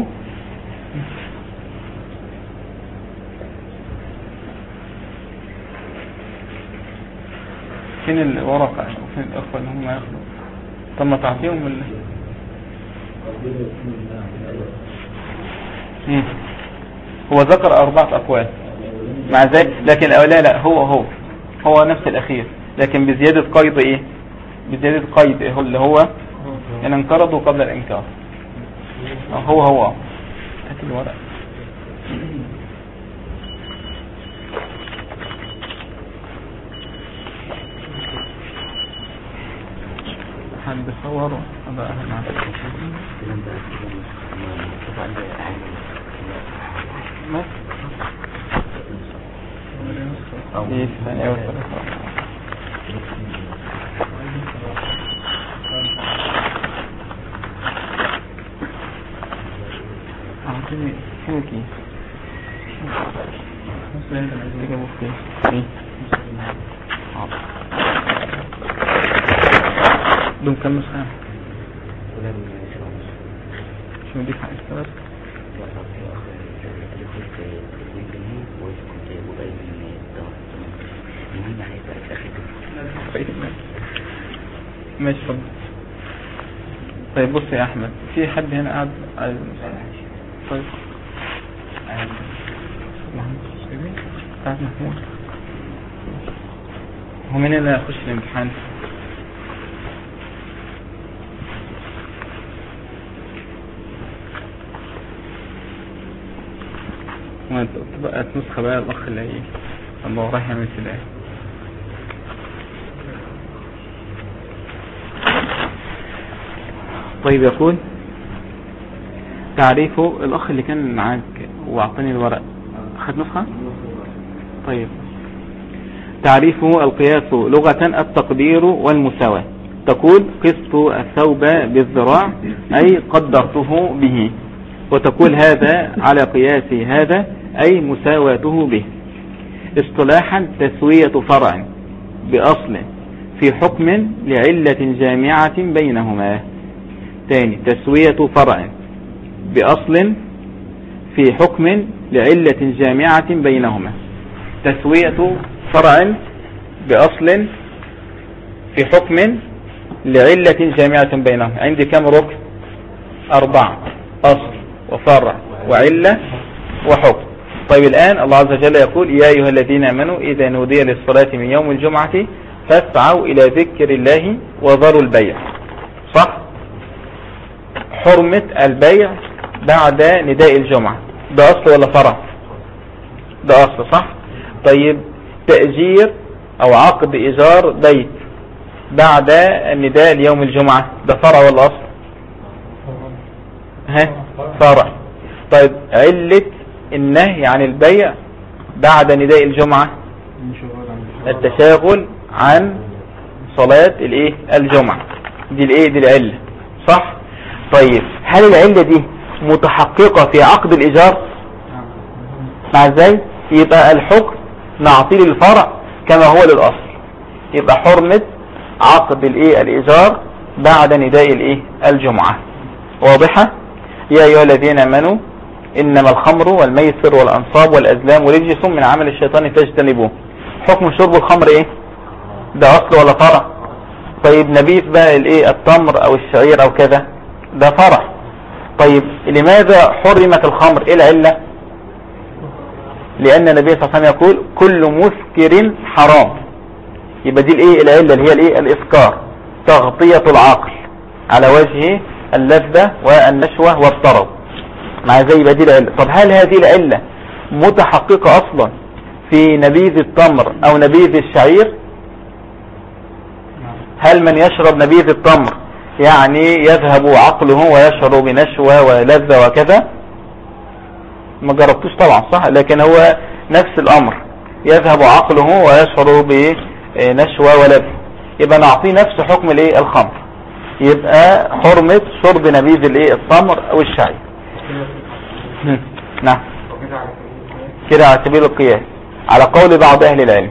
Speaker 1: فين الورقة وفين الأخوة اللي هم يأخذوا؟ طب ما تعطيهم هو ذكر 4 أقوال مع ذلك، لكن لا هو نفس الأخير، لكن بزيادة قيد إيه؟ بزيادة قيد إيه اللي هو إن انقرضوا قبل الإنكار. هو هات الورق. حد بيصور هذا أهم دون كم نسخة شو دي حق السبب ماشي. طيب بص يا أحمد، في حد هنا قاعد عايز طيب محمود هو مين اللي هيخش الامتحان؟ تبقى نسخة بقى الأخ اللي هي الله راح يعمل كده. طيب يقول تعريفه الأخ اللي كان معاك وأعطاني الورق أخذ نسخة. طيب تعريفه القياس لغة التقدير والمساواة. تقول قست الثوب بالذراع أي قدرته به، وتقول هذا على قياس هذا أي مساواته به. اصطلاحا تسوية فرع بأصل في حكم لعلة جامعة بينهما. تاني تسوية فرع بأصل في حكم لعلة جامعة بينهما. تسوية فرع بأصل في حكم لعلة جامعة بينهما. عندي كم ركن؟ 4: أصل وفرع وعلة وحكم. طيب الآن الله عز وجل يقول يا أيها الذين آمنوا إذا نودي للصلاة من يوم الجمعة فاسعوا إلى ذكر الله وذروا البيع. صح؟ حرمة البيع بعد نداء الجمعة ده أصل ولا فرع؟ ده أصل صح؟ طيب تأجير أو عقد إيجار بيت بعد النداء ليوم الجمعة ده فرع ولا أصل؟ فرع. طيب علة النهي عن البيع بعد نداء الجمعة التشاغل عن صلاة الجمعة. دي دي العلة صح؟ طيب هل العلة دي متحققة في عقد الإيجار؟ مع ازاي؟ يبقى الحكم نعطيه للفرع كما هو للأصل. يبقى حرمة عقد الإيجار بعد نداء الجمعة. واضحة؟ يا أيها الذين آمنوا إنما الخمر والميسر والأنصاب والأزلام رجس من عمل الشيطان فاجتنبوه. حكم شرب الخمر ده أصل ولا فرع؟ طيب نبيذ بقى التمر أو الشعير أو كذا ده فرع. طيب لماذا حرمت الخمر؟ العلة لأن النبي صلى الله عليه وسلم يقول كل مسكر حرام. يبقى دي العلة اللي هي الإسكار، تغطية العقل على وجه اللذة والنشوة والطرب. مع زي يبقى دي العلة. طب هل هذه العلة متحققة أصلا في نبيذ التمر أو نبيذ الشعير؟ هل من يشرب نبيذ التمر يعني يذهب عقله ويشعر بنشوة ولذة وكذا؟ ما جربتوش طبعا صح، لكن هو نفس الأمر، يذهب عقله ويشعر بنشوة ولذة. يبقى نعطيه نفس حكم الخمر. يبقى حرمة شرب نبيذ التمر أو الشعير. نعم كده على سبيل القياس على قول بعض أهل العلم.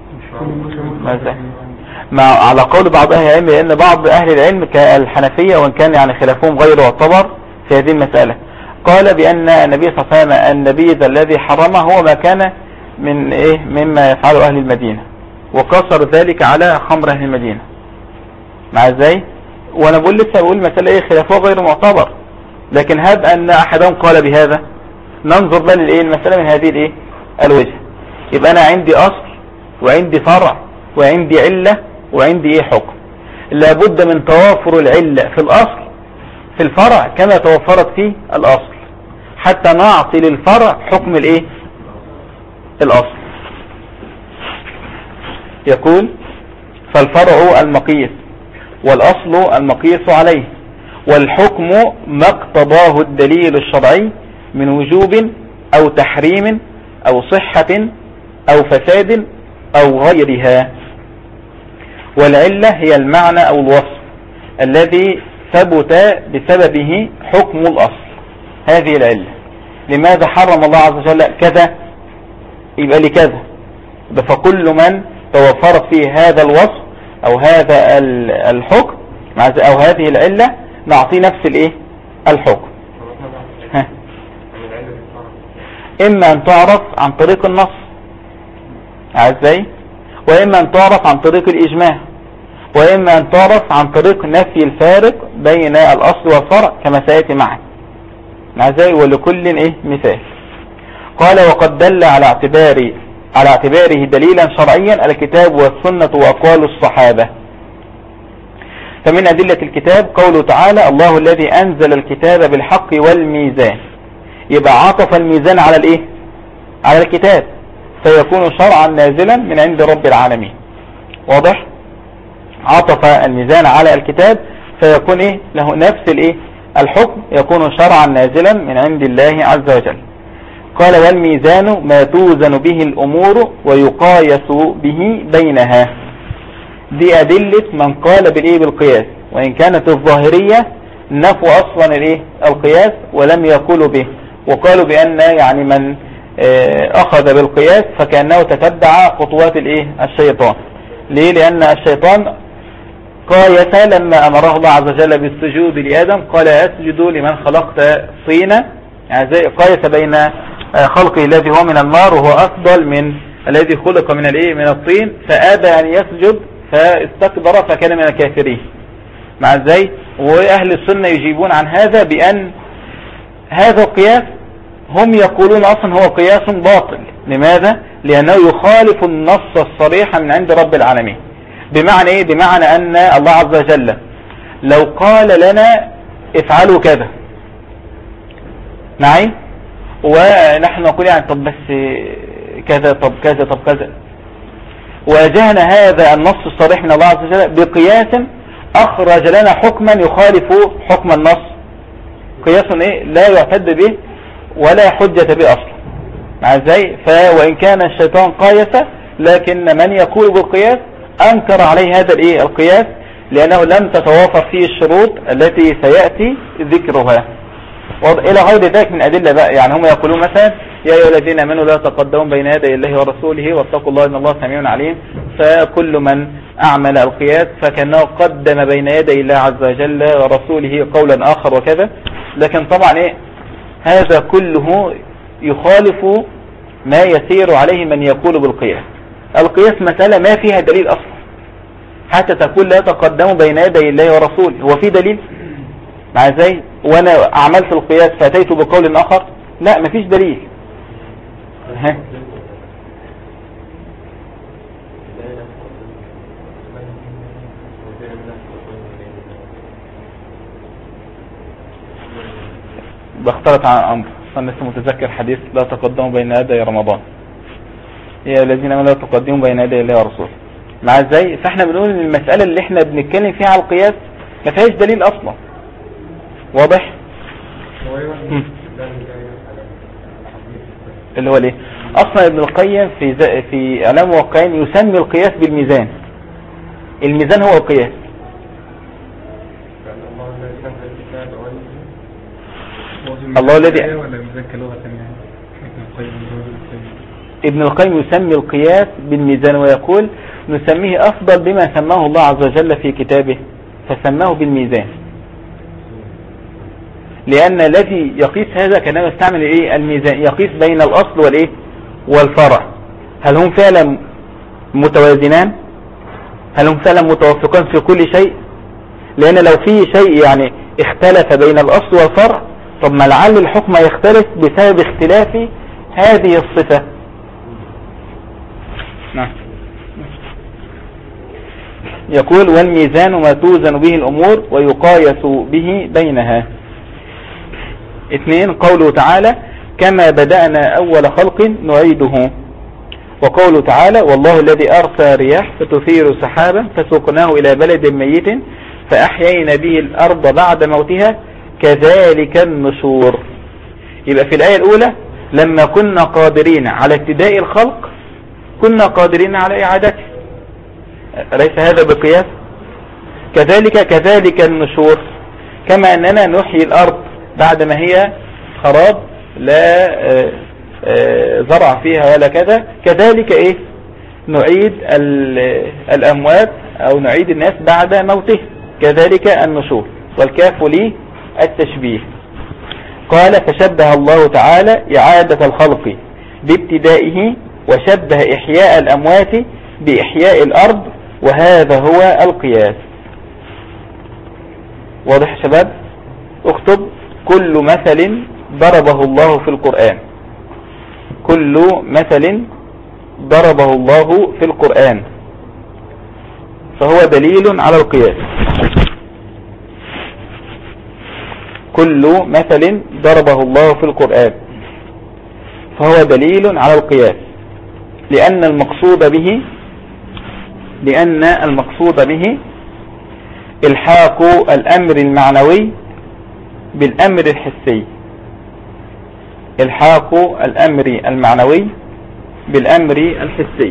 Speaker 1: على قول بعض أهل العلم، لأن بعض أهل العلم كالحنفية وإن كان يعني خلافهم غير معتبر في هذه المسألة، قال بأن النبي صلى الله عليه وسلم النبيذ الذي حرمه هو ما كان من مما يفعله أهل المدينة، وقصر ذلك على خمر أهل المدينة. مع ازاي؟ وانا لسه بقول مسألة خلافه غير معتبر، لكن هب ان احدهم قال بهذا ننظر بقى المسألة من هذه الوجه. يبقى انا عندي اصل وعندي فرع وعندي علة وعندي حكم. لابد من توافر العلة في الاصل في الفرع كما توفرت في الاصل، حتى نعطي للفرع حكم الاصل. يقول فالفرع المقيس والاصل المقيس عليه، والحكم ما اقتضاه الدليل الشرعي من وجوب او تحريم او صحة او فساد او غيرها. والعلة هي المعنى او الوصف الذي ثبت بسببه حكم الاصل. هذه العلة. لماذا حرم الله عز وجل كذا؟ يبقى لكذا. فكل من توفرت فيه هذا الوصف او هذا الحكم او هذه العلة نعطيه نفس الحكم. اما ان تعرف عن طريق النص ازاي، واما ان تعرف عن طريق الاجماع، واما ان تعرف عن طريق نفي الفارق بين الاصل والفرع كما سياتي معنا. ازاي؟ ولكل مثال. قال وقد دل على اعتباره دليلا شرعيا الكتاب والسنة واقوال الصحابة. فمن أدلة الكتاب قوله تعالى الله الذي أنزل الكتاب بالحق والميزان. يبقى عطف الميزان على على الكتاب فيكون شرعا نازلا من عند رب العالمين. واضح؟ عطف الميزان على الكتاب فيكون ايه له نفس الايه الحكم، يكون شرعا نازلا من عند الله عز وجل. قال والميزان ما توزن به الامور ويقايس به بينها. دي ادلة من قال بالايه بالقياس، وان كانت الظاهرية نفوا اصلا الايه القياس ولم يقولوا به، وقالوا بان يعني من اخذ بالقياس فكأنه تتبع خطوات الايه الشيطان. ليه؟ لان الشيطان قايس لما امره الله عز وجل بالسجود لآدم قال اسجد لمن خلقت طينا، يعني زي قايس بين خلقه الذي هو من النار وهو افضل من الذي خلق من الايه من الطين، فابى ان يسجد فاستكبر فكان من الكافرين. مع ازاي؟ واهل السنة يجيبون عن هذا بان هذا القياس هم يقولون اصلا هو قياس باطل. لماذا؟ لانه يخالف النص الصريح من عند رب العالمين. بمعنى ايه؟ بمعنى ان الله عز وجل لو قال لنا افعلوا كذا نعم ونحن نقول يعني طب بس كذا طب كذا طب كذا، واجهنا هذا النص الصريح من الله عز وجل بقياس اخرج لنا حكما يخالف حكم النص، قياس ايه لا يعتد به ولا حجة به اصلا. مع ازاي؟ وان كان الشيطان قايس لكن من يقول بالقياس انكر عليه هذا الايه القياس لانه لم تتوافر فيه الشروط التي سيأتي ذكرها الى غير ذلك من ادلة بقى. يعني هم يقولون مثلا يا ايها الذين امنوا لا تقدموا بين يدي الله ورسوله واتقوا الله ان الله سميع عليم، فكل من اعمل القياس فكانه قدم بين يدي الله عز وجل ورسوله قولا اخر وكذا. لكن طبعا ايه هذا كله يخالف ما يسير عليه من يقول بالقياس. القياس مسألة ما فيها دليل اصلا، حتى تقول لا تقدموا بين يدي الله ورسوله، هو في دليل؟ مع ازاي؟ وانا عملت القياس فاتيت بقول اخر؟ لا مفيش دليل. ها باختلط عن امر، انا لسه متذكر حديث لا تقدموا بين يدي رمضان، يا الذين لا تقدموا بين يدي الله ورسوله. مع ازاي؟ فاحنا بنقول ان المسألة اللي احنا بنتكلم فيها على القياس ما فيهاش دليل اصلا. واضح؟ اللي هو ليه اصلا ابن القيم في اعلام الواقعين يسمي القياس بالميزان. الميزان هو القياس. الله الذي ابن القيم يسمي القياس بالميزان ويقول نسميه افضل بما سماه الله عز وجل في كتابه فسماه بالميزان، لان الذي يقيس هذا كان يستعمل ايه الميزان، يقيس بين الاصل والايه والفرع، هل هم فعلا متوازنان، هل هم فعلا متوافقان في كل شيء. لان لو في شيء يعني اختلف بين الاصل والفرع طب ما لعل الحكم يختلف بسبب اختلاف هذه الصفة. نعم. يقول والميزان ما توزن به الامور ويقايس به بينها. 2 قوله تعالى كما بدأنا اول خلق نعيده، وقوله تعالى والله الذي ارسل رياح فتثير سحابا فسقناه الى بلد ميت فاحيينا به الارض بعد موتها كذلك النشور. يبقى في الآية الأولى لما كنا قادرين على ابتداء الخلق كنا قادرين على إعادته، أليس هذا بقياس؟ كذلك النشور، كما أننا نحيي الأرض بعد ما هي خراب لا زرع فيها ولا كذا، كذلك إيه نعيد الأموات أو نعيد الناس بعد موته، كذلك النشور. والكاف لي التشبيه. قال فشبه الله تعالى إعادة الخلق بابتدائه وشبه إحياء الأموات بإحياء الأرض، وهذا هو القياس. واضح يا شباب؟ اكتب كل مثل ضربه الله في القرآن، كل مثل ضربه الله في القرآن فهو دليل على القياس. كل مثل ضربه الله في القرآن فهو دليل على القياس، لأن المقصود به الحاق الأمر المعنوي بالأمر الحسي، الحاق الأمر المعنوي بالأمر الحسي.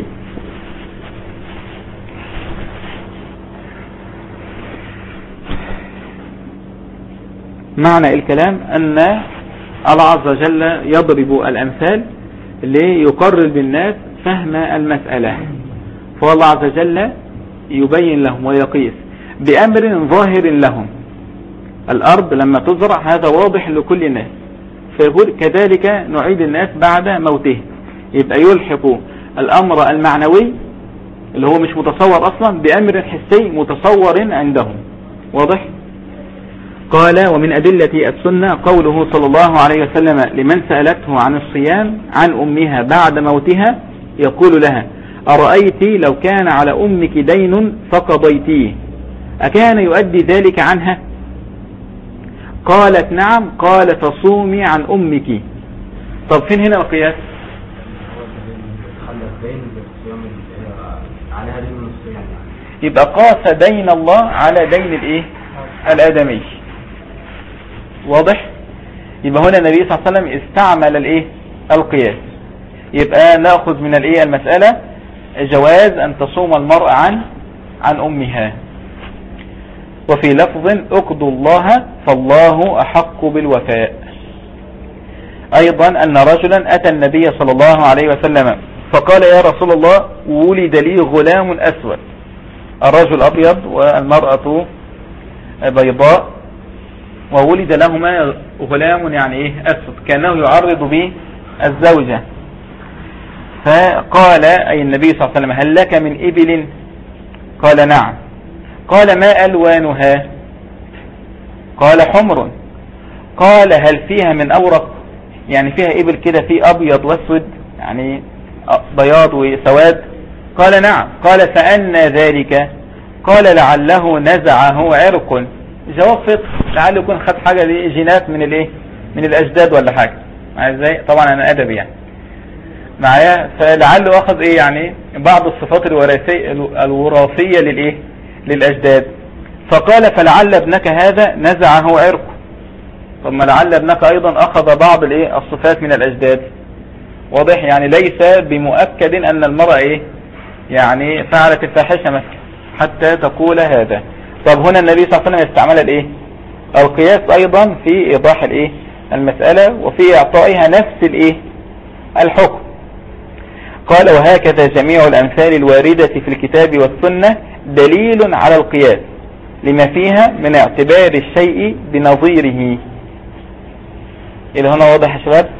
Speaker 1: معنى الكلام أن الله عز وجل يضرب الأمثال ليقرر بالناس فهم المسألة، فالله عز وجل يبين لهم ويقيس بأمر ظاهر لهم. الأرض لما تزرع هذا واضح لكل الناس، فيقول كذلك نعيد الناس بعد موته، يبقى يلحق الأمر المعنوي اللي هو مش متصور أصلا بأمر حسي متصور عندهم. واضح؟ قال ومن أدلة السنة قوله صلى الله عليه وسلم لمن سألته عن الصيام عن أمها بعد موتها يقول لها أرأيت لو كان على أمك دين فقضيتيه أكان يؤدي ذلك عنها؟ قالت نعم. قال فصومي عن أمك. طب فين هنا القياس؟ يبقى قاس دين الله على دين الايه الآدمي. واضح؟ يبقى هنا النبي صلى الله عليه وسلم استعمل الايه القياس. يبقى نأخذ من الايه المسألة جواز ان تصوم المرأة عن امها. وفي لفظ اقضوا الله فالله احق بالوفاء. ايضا ان رجلا اتى النبي صلى الله عليه وسلم فقال يا رسول الله ولد لي غلام اسود. الرجل ابيض والمرأة بيضاء، وولد لهما غلام يعني ايه اسود، كانه يعرض به الزوجة. فقال اي النبي صلى الله عليه وسلم هل لك من ابل؟ قال نعم. قال ما الوانها؟ قال حمر. قال هل فيها من اورق؟ يعني فيها ابل كده في ابيض واسود يعني بياض وسواد؟ قال نعم. قال فأنى ذلك؟ قال لعله نزعه عرق. جواب فطر، لعله يكون خد حاجة دي جينات من الايه من الاجداد ولا حاجة. معايا ازاي؟ طبعا انا ادبي يعني معايا، فلعله اخذ ايه يعني بعض الصفات الوراثية للايه للاجداد. فقال فلعل ابنك هذا نزعه عرق. طب ما لعل ابنك ايضا اخذ بعض الايه الصفات من الاجداد. واضح؟ يعني ليس بمؤكد ان المرأة ايه يعني فعلت الفاحشة مثلا حتى تقول هذا. طب هنا النبي صلى الله عليه وسلم استعمل الايه القياس ايضا في ايضاح الايه المسألة وفي اعطائها نفس الايه الحكم. قال وهكذا جميع الامثال الواردة في الكتاب والسنة دليل على القياس لما فيها من اعتبار الشيء بنظيره. الى هنا واضح يا شباب؟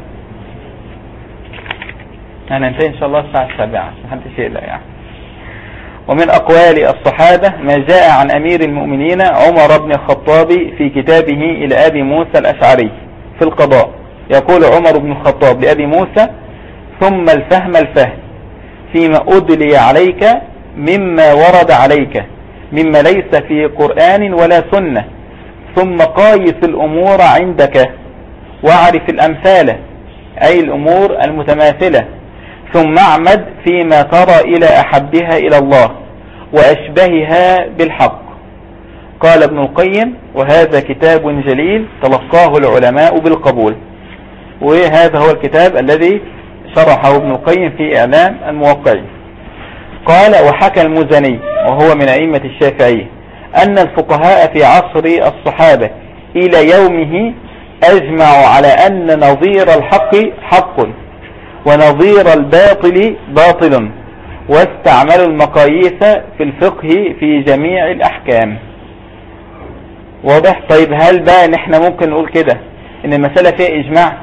Speaker 1: هننتهي ان شاء الله الساعة 7 محدش يقلق يعني. ومن اقوال الصحابة ما جاء عن امير المؤمنين عمر بن الخطاب في كتابه الى ابي موسى الاشعري في القضاء. يقول عمر بن الخطاب لابي موسى ثم الفهم فيما ادلي عليك مما ورد عليك مما ليس في قرآن ولا سنة، ثم قايس الامور عندك واعرف الامثال اي الامور المتماثلة، ثم اعمد فيما ترى الى احبها الى الله واشبهها بالحق. قال ابن القيم وهذا كتاب جليل تلقاه العلماء بالقبول. وهذا هو الكتاب الذي شرحه ابن القيم في اعلام الموقعين. قال وحكى المزني وهو من ائمة الشافعية ان الفقهاء في عصر الصحابة الى يومه اجمعوا على ان نظير الحق حق ونظير الباطل باطل، واستعملوا المقاييس في الفقه في جميع الأحكام. واضح؟ طيب هل بقى نحن ممكن نقول كده ان المسألة فيها إجماع؟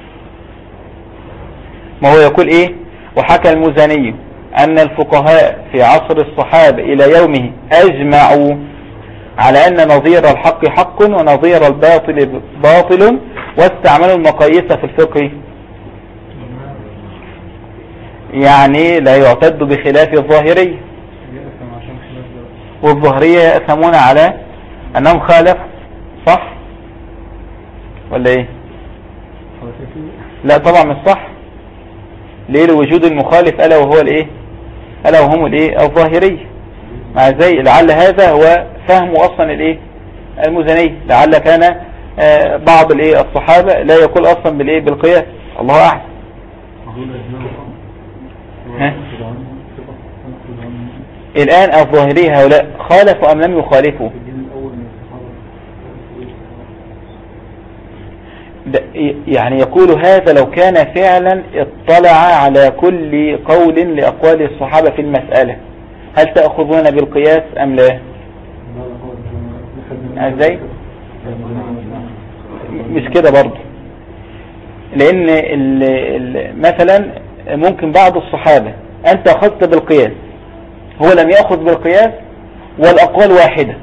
Speaker 1: ما هو يقول ايه وحكى المزني أن الفقهاء في عصر الصحابة إلى يومه أجمعوا على أن نظير الحق حق ونظير الباطل باطل، واستعملوا المقاييس في الفقه. يعني لا يعتد بخلاف الظاهرية، والظاهرية يأثمون على أنهم خالفوا. صح ولا ايه؟ لا طبعا مش صح. ليه؟ لوجود المخالف ألا وهو الايه، ألا وهم الايه الظاهري. مع زي لعل هذا هو فهم اصلا الايه المزني، لعل كان بعض الايه الصحابة لا يقول اصلا بالايه بالقياس، الله اعلم. الان الظاهري هؤلاء خالفوا ام لم يخالفوا؟ يعني يقول هذا لو كان فعلا اطلع على كل قول لأقوال الصحابة في المسألة، هل تأخذون بالقياس أم لا؟ ازاي؟ مش كده برضه، لأن مثلا ممكن بعض الصحابة أنت أخذت بالقياس، هو لم يأخذ بالقياس والأقوال واحدة.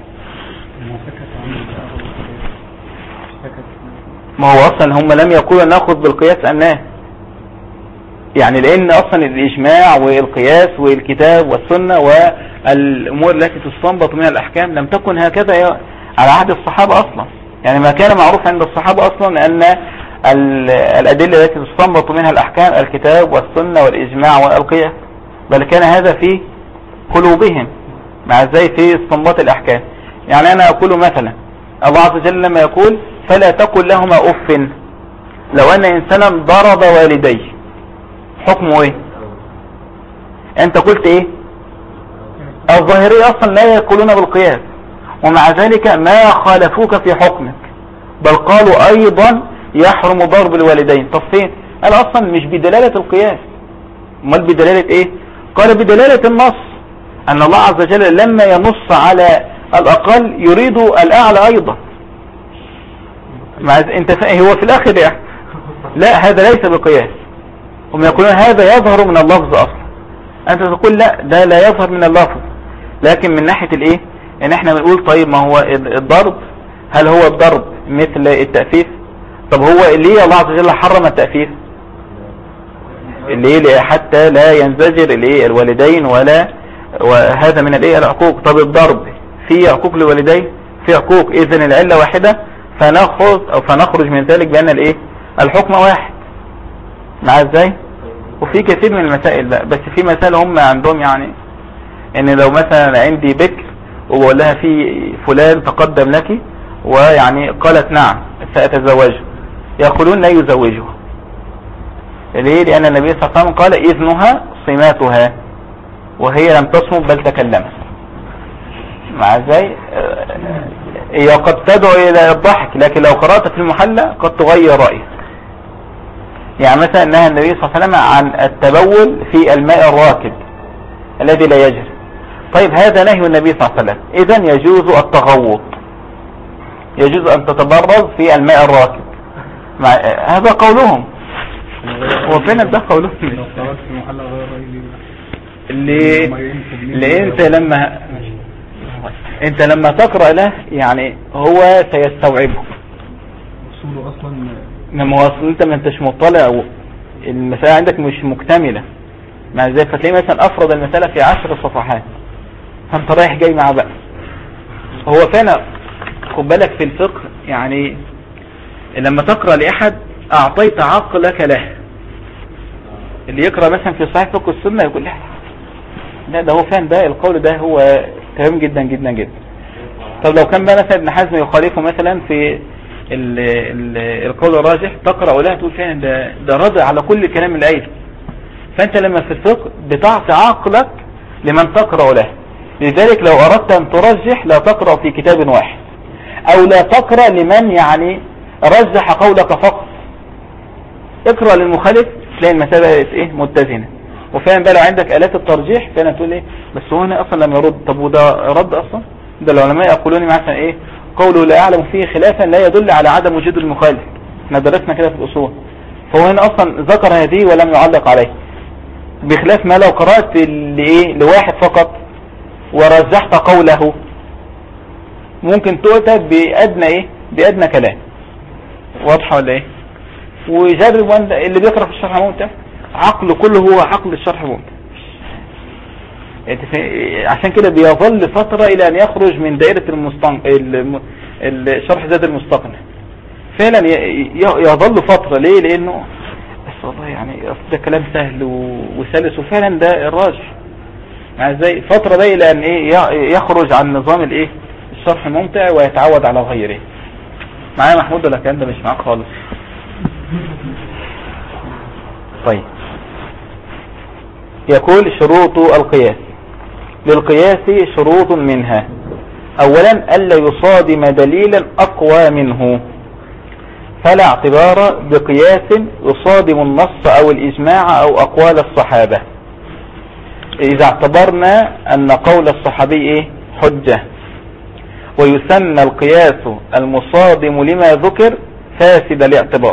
Speaker 1: ما هو أصلا هم لم يقولوا نأخذ بالقياس أم لا، يعني لأن أصلا الإجماع والقياس والكتاب والسنة والأمور التي تستنبط من الأحكام لم تكن هكذا على عهد الصحابة أصلا. يعني ما كان معروف عند الصحابة أصلا أن الأدلة التي تستنبط منها الأحكام الكتاب والسنة والإجماع والقياس، بل كان هذا في قلوبهم، مع ازاي في استنباط الأحكام. يعني أنا أقول مثلا الله عز وجل لما يقول فلا تقل لهما أف، لو أن إنسانا ضرب والديه حكمه ايه؟ انت قلت ايه؟ الظاهرية اصلا لا يقولون بالقياس، ومع ذلك ما خالفوك في حكمك، بل قالوا ايضا يحرم ضرب الوالدين. طب فين؟ قال اصلا مش بدلالة القياس، امال بدلالة ايه؟ قال بدلالة النص، ان الله عز وجل لما ينص على الاقل يريد الاعلى ايضا. انت هو في الاخر يعني لا، هذا ليس بقياس. هم يقولون هذا يظهر من اللفظ اصلا، انت تقول لا، ده لا يظهر من اللفظ، لكن من ناحية الايه ان احنا بنقول طيب ما هو الضرب، هل هو الضرب مثل التأفيف؟ طب هو ليه الله عز وجل حرم التأفيف؟ ليه؟ حتى لا ينزجر الايه الوالدين وهذا من الايه العقوق. طب الضرب في عقوق للوالدين، في عقوق، اذن العلة واحدة، فنخرج من ذلك بان الايه الحكم واحد. مع ازاي؟ وفي كثير من المسائل بقى، بس في مسائل هم عندهم يعني ان لو مثلا عندي بكر وبقول لها في فلان تقدم لك ويعني قالت نعم سأتزوجه، يقولون لا يزوجه. ليه؟ لأن النبي صلى الله عليه وسلم قال إذنها صماتها، وهي لم تصمت بل تكلمت. مع ازاي؟ هي قد تدعو إلى الضحك، لكن لو قرأت في المحلى قد تغير رأيك. يعني مثلا نهى النبي صلى الله عليه وسلم عن التبول في الماء الراكد الذي لا يجري. طيب هذا نهي النبي صلى الله عليه وسلم، إذن يجوز التغوط، يجوز أن تتبرز في الماء الراكد. هذا قولهم، وفين ده قولهم؟ اللي انت لما تقرأ له يعني هو سيستوعبه
Speaker 2: اصلا.
Speaker 1: لما وصل انت ما انتش مطلع، المسألة عندك مش مكتملة، مع ذلك فتلاقي مثلا افرض المسألة في 10 صفحات، فانت رايح جاي مع بقى. هو فعلا خد بالك في الفقه، يعني لما تقرأ لأحد اعطيت عقلك له. اللي يقرأ مثلا في صحيح فقه السنة يقول لا ده هو فعلا ده القول ده هو تمام جدا جدا جدا. طب لو كان بقى مثلا ابن حزم يخالفه مثلا في القول الراجح، تقرأ لها تقول فعلا ده رد على كل كلام الآية. فانت لما في الفقه بتعطي عقلك لمن تقرأ له. لذلك لو أردت أن ترجح لا تقرأ في كتاب واحد، أو لا تقرأ لمن يعني رجح قولك فقط، اقرأ للمخالف تلاقي المسألة ايه متزنة. وفعلا بقى لو عندك آلات الترجيح فعلا تقول ايه بس هو هنا اصلا لم يرد. طب وده رد اصلا؟ ده العلماء يقولون مثلا ايه قوله لا يعلم فيه خلافا لا يدل على عدم وجود المخالف. احنا درسنا كده في الاصول، فهو هنا اصلا ذكر هذه ولم يعلق عليه، بخلاف ما لو قرأت لواحد فقط ورجحت قوله ممكن تؤتى بأدنى كلام. واضحة ولا ايه؟ وجرب اللي بيقرأ في الشرح ممتع، عقل كله هو عقل الشرح ممتع. عشان كده بيظل فترة الى ان يخرج من دائرة الشرح زاد المستقنع. فعلا يظل فترة. ليه؟ لانه والله يعني ده كلام سهل وسلس، وفعلا ده الراجح. يعني ازاي فترة ده الى ان ايه يخرج عن نظام الايه الشرح الممتع ويتعود على غيره. معايا محمود ولا كان ده مش معاك خالص؟ طيب، يقول شروط القياس. للقياس شروط منها: اولا الا يصادم دليلا اقوى منه، فلا اعتبار بقياس يصادم النص او الاجماع او اقوال الصحابة. اذا اعتبرنا ان قول الصحابي ايه حجة، ويسمى القياس المصادم لما ذكر فاسد الاعتبار.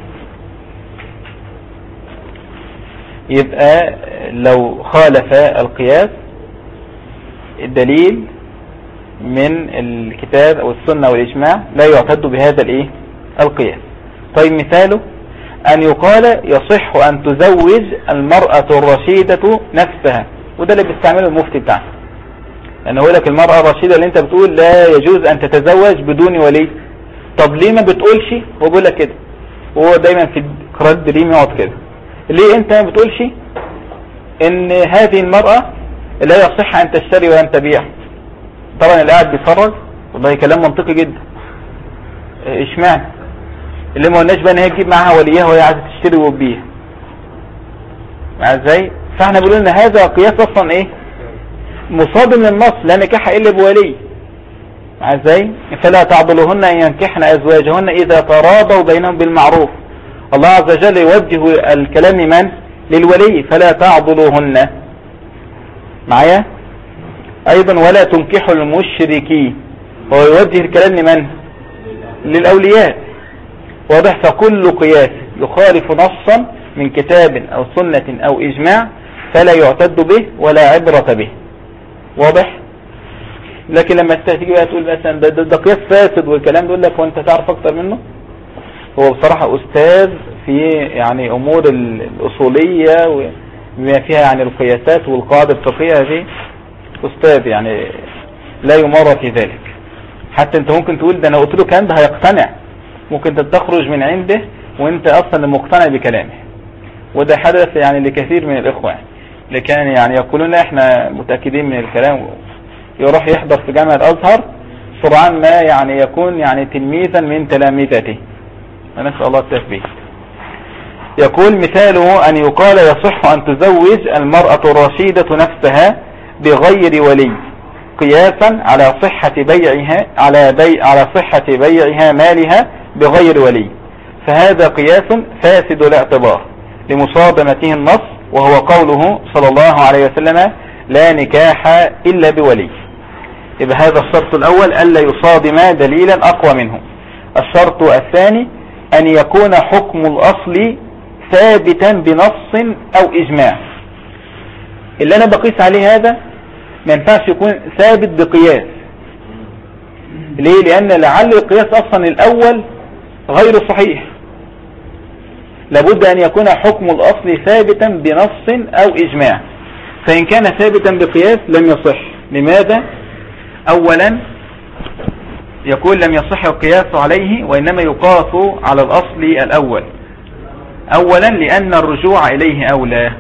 Speaker 1: يبقى لو خالف القياس الدليل من الكتاب او السنة والاجماع لا يعتد بهذا الايه القياس. طيب مثاله ان يقال يصح ان تزوج المرأة الرشيدة نفسها، وده اللي بيستعمله المفتي بتاعنا، لانه يقول لك المرأة الرشيدة اللي انت بتقول لا يجوز ان تتزوج بدون ولي. طب ليه ما بتقولش؟ هو بيقول لك كده، وهو دايما في قراءة دريم يقعد كده. ليه انت ما بتقولش ان هذه المرأة لا يصح ان تشتري وان تبيع؟ طبعا اللي قاعد بيتفرج والله كلام منطقي جدا. اشمعنى اللي ما قلناش بقى ان هي تجيب معاها وليها وهي عايزه تشتري وتبيع؟ مع ازاي؟ فاحنا بنقول ان هذا قياس اصلا ايه مصادم للنص، لا نكاح الا بولي. مع ازاي؟ فلا تعضلوهن ان ينكحن ازواجهن اذا تراضوا بينهم بالمعروف. الله عز وجل يوجه الكلام من؟ للولي، فلا تعضلوهن. معايا؟ ايضا ولا تنكحوا المشركين، هو يوجه الكلام لمن؟ للاولياء. واضح؟ فكل قياس يخالف نصا من كتاب او سنة او اجماع فلا يعتد به ولا عبرة به. واضح؟ لكن لما تيجي بقى تقول مثلا ده قياس فاسد والكلام ده، يقول لك وانت تعرف اكتر منه. هو بصراحة استاذ في يعني امور الاصولية وما فيها يعني القياسات والقواعد الفقهية دي، استاذ يعني لا يمر في ذلك. حتى انت ممكن تقول ده انا قلت له كلام ده هيقتنع، ممكن تخرج من عنده وانت اصلا مقتنع بكلامه. وده حدث يعني لكثير من الاخوة اللي كان يعني يقولون احنا متأكدين من الكلام، يروح يحضر في جامعة الازهر سرعان ما يعني يكون يعني تلميذا من تلامذته، نسأل الله التثبيت. يقول مثاله ان يقال يصح ان تزوج المرأة الرشيدة نفسها بغير ولي قياسا على صحة بيعها على صحة بيعها مالها بغير ولي، فهذا قياس فاسد الاعتبار لمصادمته النص، وهو قوله صلى الله عليه وسلم لا نكاح إلا بولي. يبقى هذا الشرط الأول ألا يصادم دليلا أقوى منه. الشرط الثاني أن يكون حكم الأصل ثابتا بنص أو إجماع. اللي أنا بقيس عليه هذا ما ينفعش يكون ثابت بقياس. ليه؟ لأن لعل القياس أصلا الأول غير صحيح. لابد أن يكون حكم الأصل ثابتا بنص أو إجماع، فإن كان ثابتا بقياس لم يصح. لماذا؟ أولا يقول لم يصح القياس عليه، وإنما يقاس على الأصل الأول. أولا لأن الرجوع إليه أولى.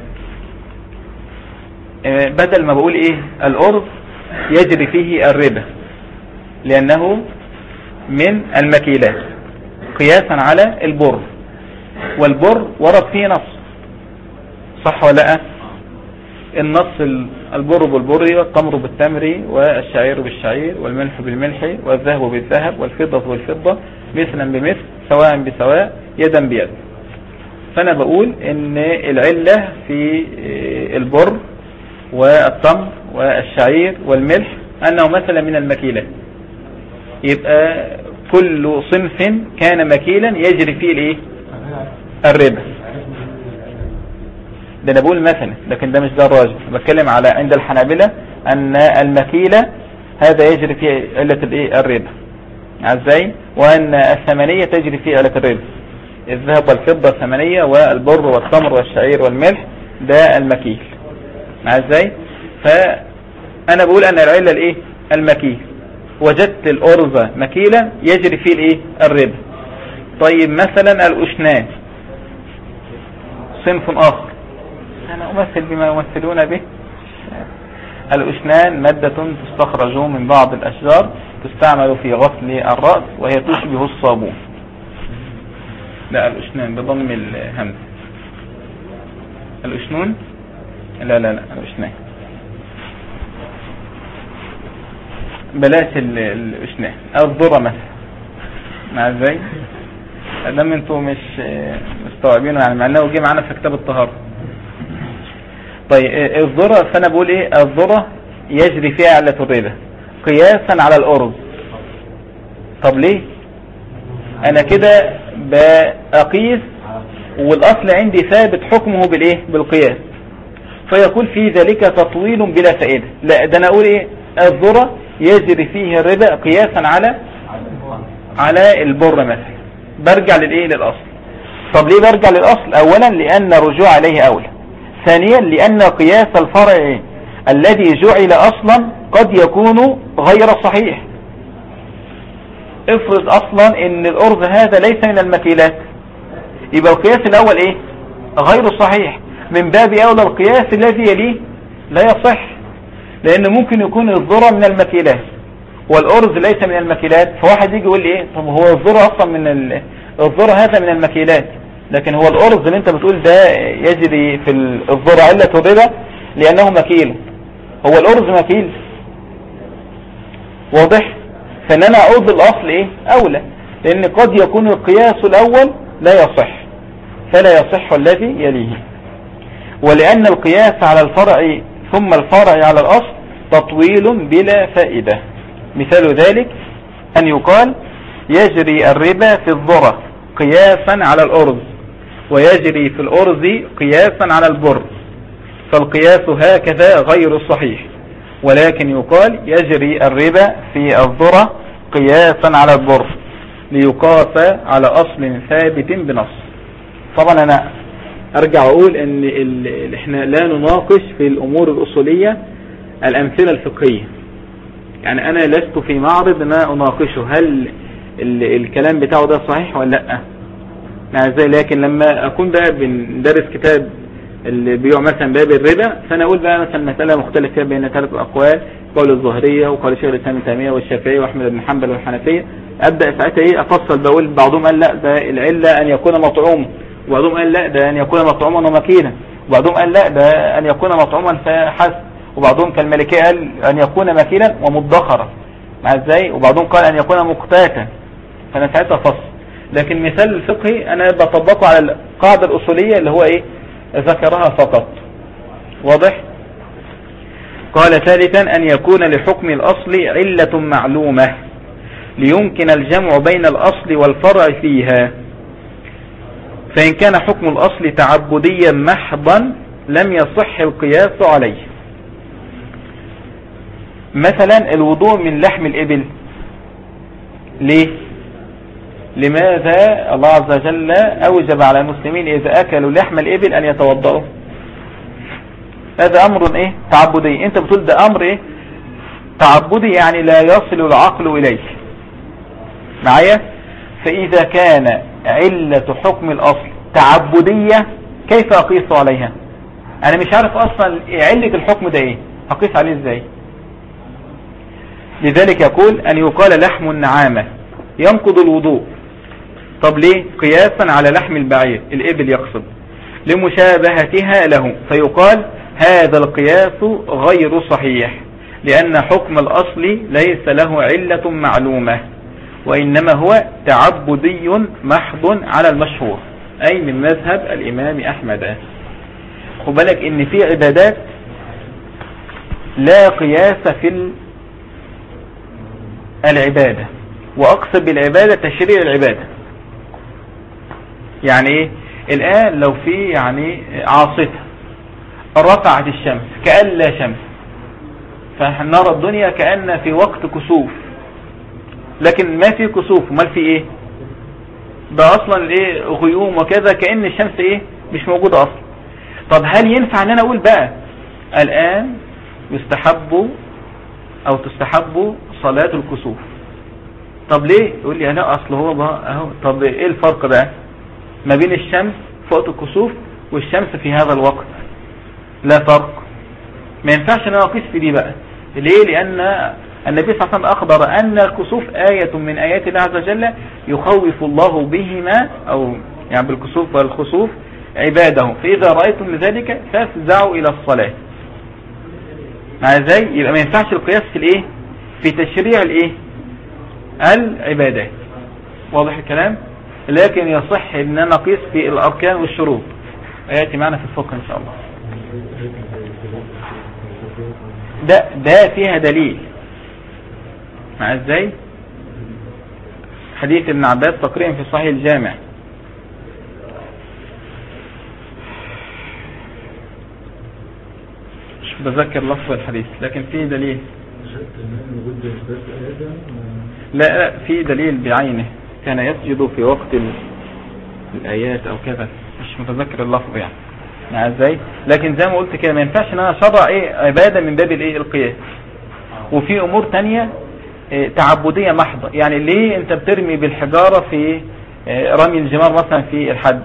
Speaker 1: بدل ما بقول إيه الأرز يجري فيه الربا لأنه من المكيلات قياسا على البر، والبر ورد فيه نص، صح ولا لا؟ النص البر بالبر والتمر بالتمر والشعير بالشعير والملح بالملح والذهب بالذهب والفضة بالفضة مثلا بمثل سواء بسواء يدا بيد. فأنا بقول إن العلة في البر والتمر والشعير والملح أنه مثلا من المكيلات، يبقى كل صنف كان مكيلا يجري فيه الايه الربا. ده انا بقول مثلا، لكن ده مش ده الراجح. بتكلم على عند الحنابلة ان المكيلة هذا يجري فيه علة الايه الربا، ازاي؟ وان الثمنية تجري فيه علة الربا. الذهب والفضة الثمنية، والبر والتمر والشعير والملح ده المكيل، ازاي؟ فانا بقول ان العلة الايه المكيل، وجدت الأرز مكيلا يجري فيه الايه الربا. طيب مثلا الأشنان صنف آخر، أنا أمثل بما يمثلون به. الأشنان مادة تستخرج من بعض الأشجار تستعمل في غسل الرأس وهي تشبه الصابون. لا الأشنان بضم الهمز. الأشنون لا الأشنان بلاش الأشنان أو الذرة مثلا. مع ازاي لما انتوا مش مستوعبينه يعني، مع انه جه معانا في كتاب الطهارة. طيب الذرة، فانا بقول ايه؟ الذرة يجري فيها علة الربا قياسا على الأرز. طب ليه؟ انا كده بقيس والاصل عندي ثابت حكمه بالايه؟ بالقياس. فيقول في ذلك تطويل بلا فائدة. لا ده انا اقول ايه؟ الذرة يجري فيه الربا قياسا على البر مثلا. برجع للايه؟ للاصل. طب ليه برجع للاصل؟ اولا لان الرجوع عليه اولى. ثانيا لان قياس الفرع الذي جعل اصلا قد يكون غير صحيح. افرض اصلا ان الارز هذا ليس من المكيلات، يبقى القياس الاول ايه؟ غير صحيح. من باب اولى القياس الذي يليه لا يصح، لان ممكن يكون الذرة من المكيلات والارز ليس من المكيلات. فواحد يجي يقول لي ايه؟ طب هو الذرة اصلا من الذرة هذا من المكيلات، لكن هو الارز اللي انت بتقول ده يجري في الذرة علة الربا لانه مكيل. هو الارز مكيل؟ واضح؟ فان انا اعود الاصل ايه؟ اولى، لان قد يكون القياس الاول لا يصح فلا يصح الذي يليه. ولان القياس على الفرع ثم الفرع على الاصل تطويل بلا فائدة. مثال ذلك أن يقال يجري الربا في الذرة قياسا على الأرز ويجري في الأرز قياسا على البر، فالقياس هكذا غير صحيح. ولكن يقال يجري الربا في الذرة قياسا على البر ليقاس على أصل ثابت بنص. طبعا أنا أرجع أقول أن إحنا لا نناقش في الأمور الأصولية الأمثلة الفقهية. يعني أنا لست في معرض ما أناقشه هل الكلام بتاعه ده صحيح ولا لا. يعني زي لكن لما أكون بقى بندرس كتاب اللي بيقع مثلا باب الربا، فأنا أقول بقى مثلا مسألة مختلف فيها بين 3 أقوال، قول الظهرية وقول شيخ الإسلام ابن تيمية والشافعي وأحمد بن حنبل والحنفية. أبدأ ساعتها إيه؟ أفصل، بقول بعضهم قال لا ده العلة أن يكون مطعوم، وبعضهم قال لا ده أن يكون مطعوما ومكينا، وبعضهم قال لا ده أن يكون مطعوما فحسب، وبعضهم كالمالكية قال أن يكون مكيلا ومدخرا. مع ازاي؟ وبعضهم قال أن يكون مقتاتا. فأنا ساعتها فصل. لكن مثال الفقهي أنا بطبقه على القاعدة الأصولية اللي هو إيه؟ ذكرها فقط. واضح؟ قال ثالثا أن يكون لحكم الأصل علة معلومة ليمكن الجمع بين الأصل والفرع فيها. فإن كان حكم الأصل تعبديا محضا لم يصح القياس عليه. مثلا الوضوء من لحم الإبل، ليه؟ لماذا الله عز وجل أوجب على المسلمين إذا أكلوا لحم الإبل أن يتوضأوا؟ هذا أمر إيه؟ تعبدي. أنت بتقول ده أمر إيه؟ تعبدي، يعني لا يصل العقل إليه. معايا؟ فإذا كان علة حكم الأصل تعبدية كيف أقيس عليها؟ أنا مش عارف أصلا علة الحكم ده إيه، أقيس عليه إزاي؟ لذلك يقول أن يقال لحم النعامة ينقض الوضوء. طب ليه؟ قياسا على لحم البعير، الإبل يقصد، لمشابهتها له، فيقال هذا القياس غير صحيح لأن حكم الأصل ليس له علة معلومة، وإنما هو تعبدي محض على المشهور، أي من مذهب الإمام أحمد. خد بالك إن في عبادات لا قياس في العبادة، وأقصد بالعبادة تشريع العبادة. يعني إيه؟ الآن لو في يعني عاصفة رفعت الشمس كأن لا شمس، فنرى الدنيا كأن في وقت كسوف، لكن ما في كسوف، وما في إيه؟ ده أصلا إيه؟ غيوم وكذا، كأن الشمس إيه؟ مش موجودة أصلا. طب هل ينفع أن أنا أقول بقى الآن يستحب أو تستحب صلاة الكسوف؟ طب ليه؟ يقول لي أنا أصل هو بقى أهو. طب إيه الفرق بقى ما بين الشمس في وقت الكسوف والشمس في هذا الوقت لا فرق، ما ينفعش ان انا اقيس في دي بقى. ليه؟ لان النبي صلى الله عليه وسلم اخبر ان الكسوف آية من آيات الله عز وجل يخوف الله بهما، او يعني بالكسوف والخسوف عباده، فاذا رأيتم لذلك فافزعوا الى الصلاة. مع ازاي؟ يبقى ما ينفعش القياس في الايه، في تشريع الايه، العبادات. واضح الكلام؟ لكن يصح ان انا اقيس في الاركان والشروط، ياتي معنا في الفقه ان شاء الله. ده فيها دليل. مع ازاي؟ حديث ابن عباس تقريبا في صحيح الجامع، مش بذكر لفظ الحديث لكن فيه دليل. لا في دليل بعينه، كان يسجد في وقت الآيات او كذا، مش متذكر اللفظ يعني. مع ازاي؟ لكن زي ما قلت كده ما ينفعش ان انا اشرع ايه عبادة من باب الايه القياس. وفي امور تانية تعبدية محضة، يعني ليه انت بترمي بالحجارة في رمي الجمار مثلا في الحج؟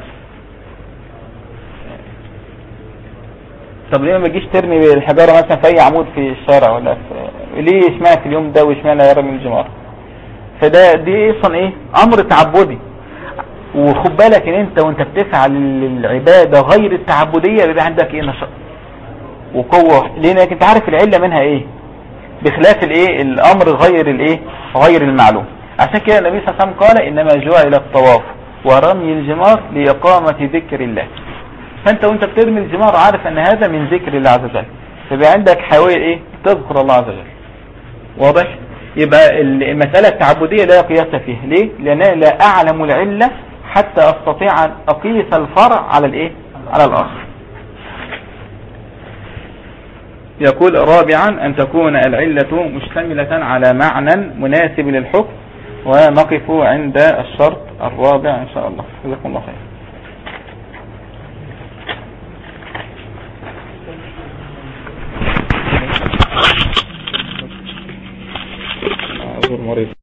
Speaker 1: طب ليه ما تجيش ترمي بالحجارة مثلا في اي عمود في الشارع، ولا ليه اشمعنى في اليوم ده واشمعنى رمي الجمار؟ دي اصلا ايه امر تعبدي. وخد بالك ان انت وانت بتفعل العبادة غير التعبدية بيبقى عندك ايه نشاط وقوة، لانك انت عارف العلة منها ايه، بخلاف الايه الامر غير الايه غير المعلوم. عشان كده النبي صلى الله عليه وسلم قال انما جعل الطواف ورمي الجمار لإقامة ذكر الله. فانت وانت بترمي الجمار عارف ان هذا من ذكر الله عز وجل، فبقى عندك حاول ايه تذكر الله عز وجل. واضح؟ يبقى المسألة التعبدية لا قياس فيها. ليه؟ لأنني لا أعلم العلة حتى أستطيع أن أقيس الفرع على الإيه؟ على الآخر. يقول رابعا أن تكون العلة مشتملة على معنى مناسب للحكم. ونقف عند الشرط الرابع إن شاء الله. جزاكم الله خير. مريض.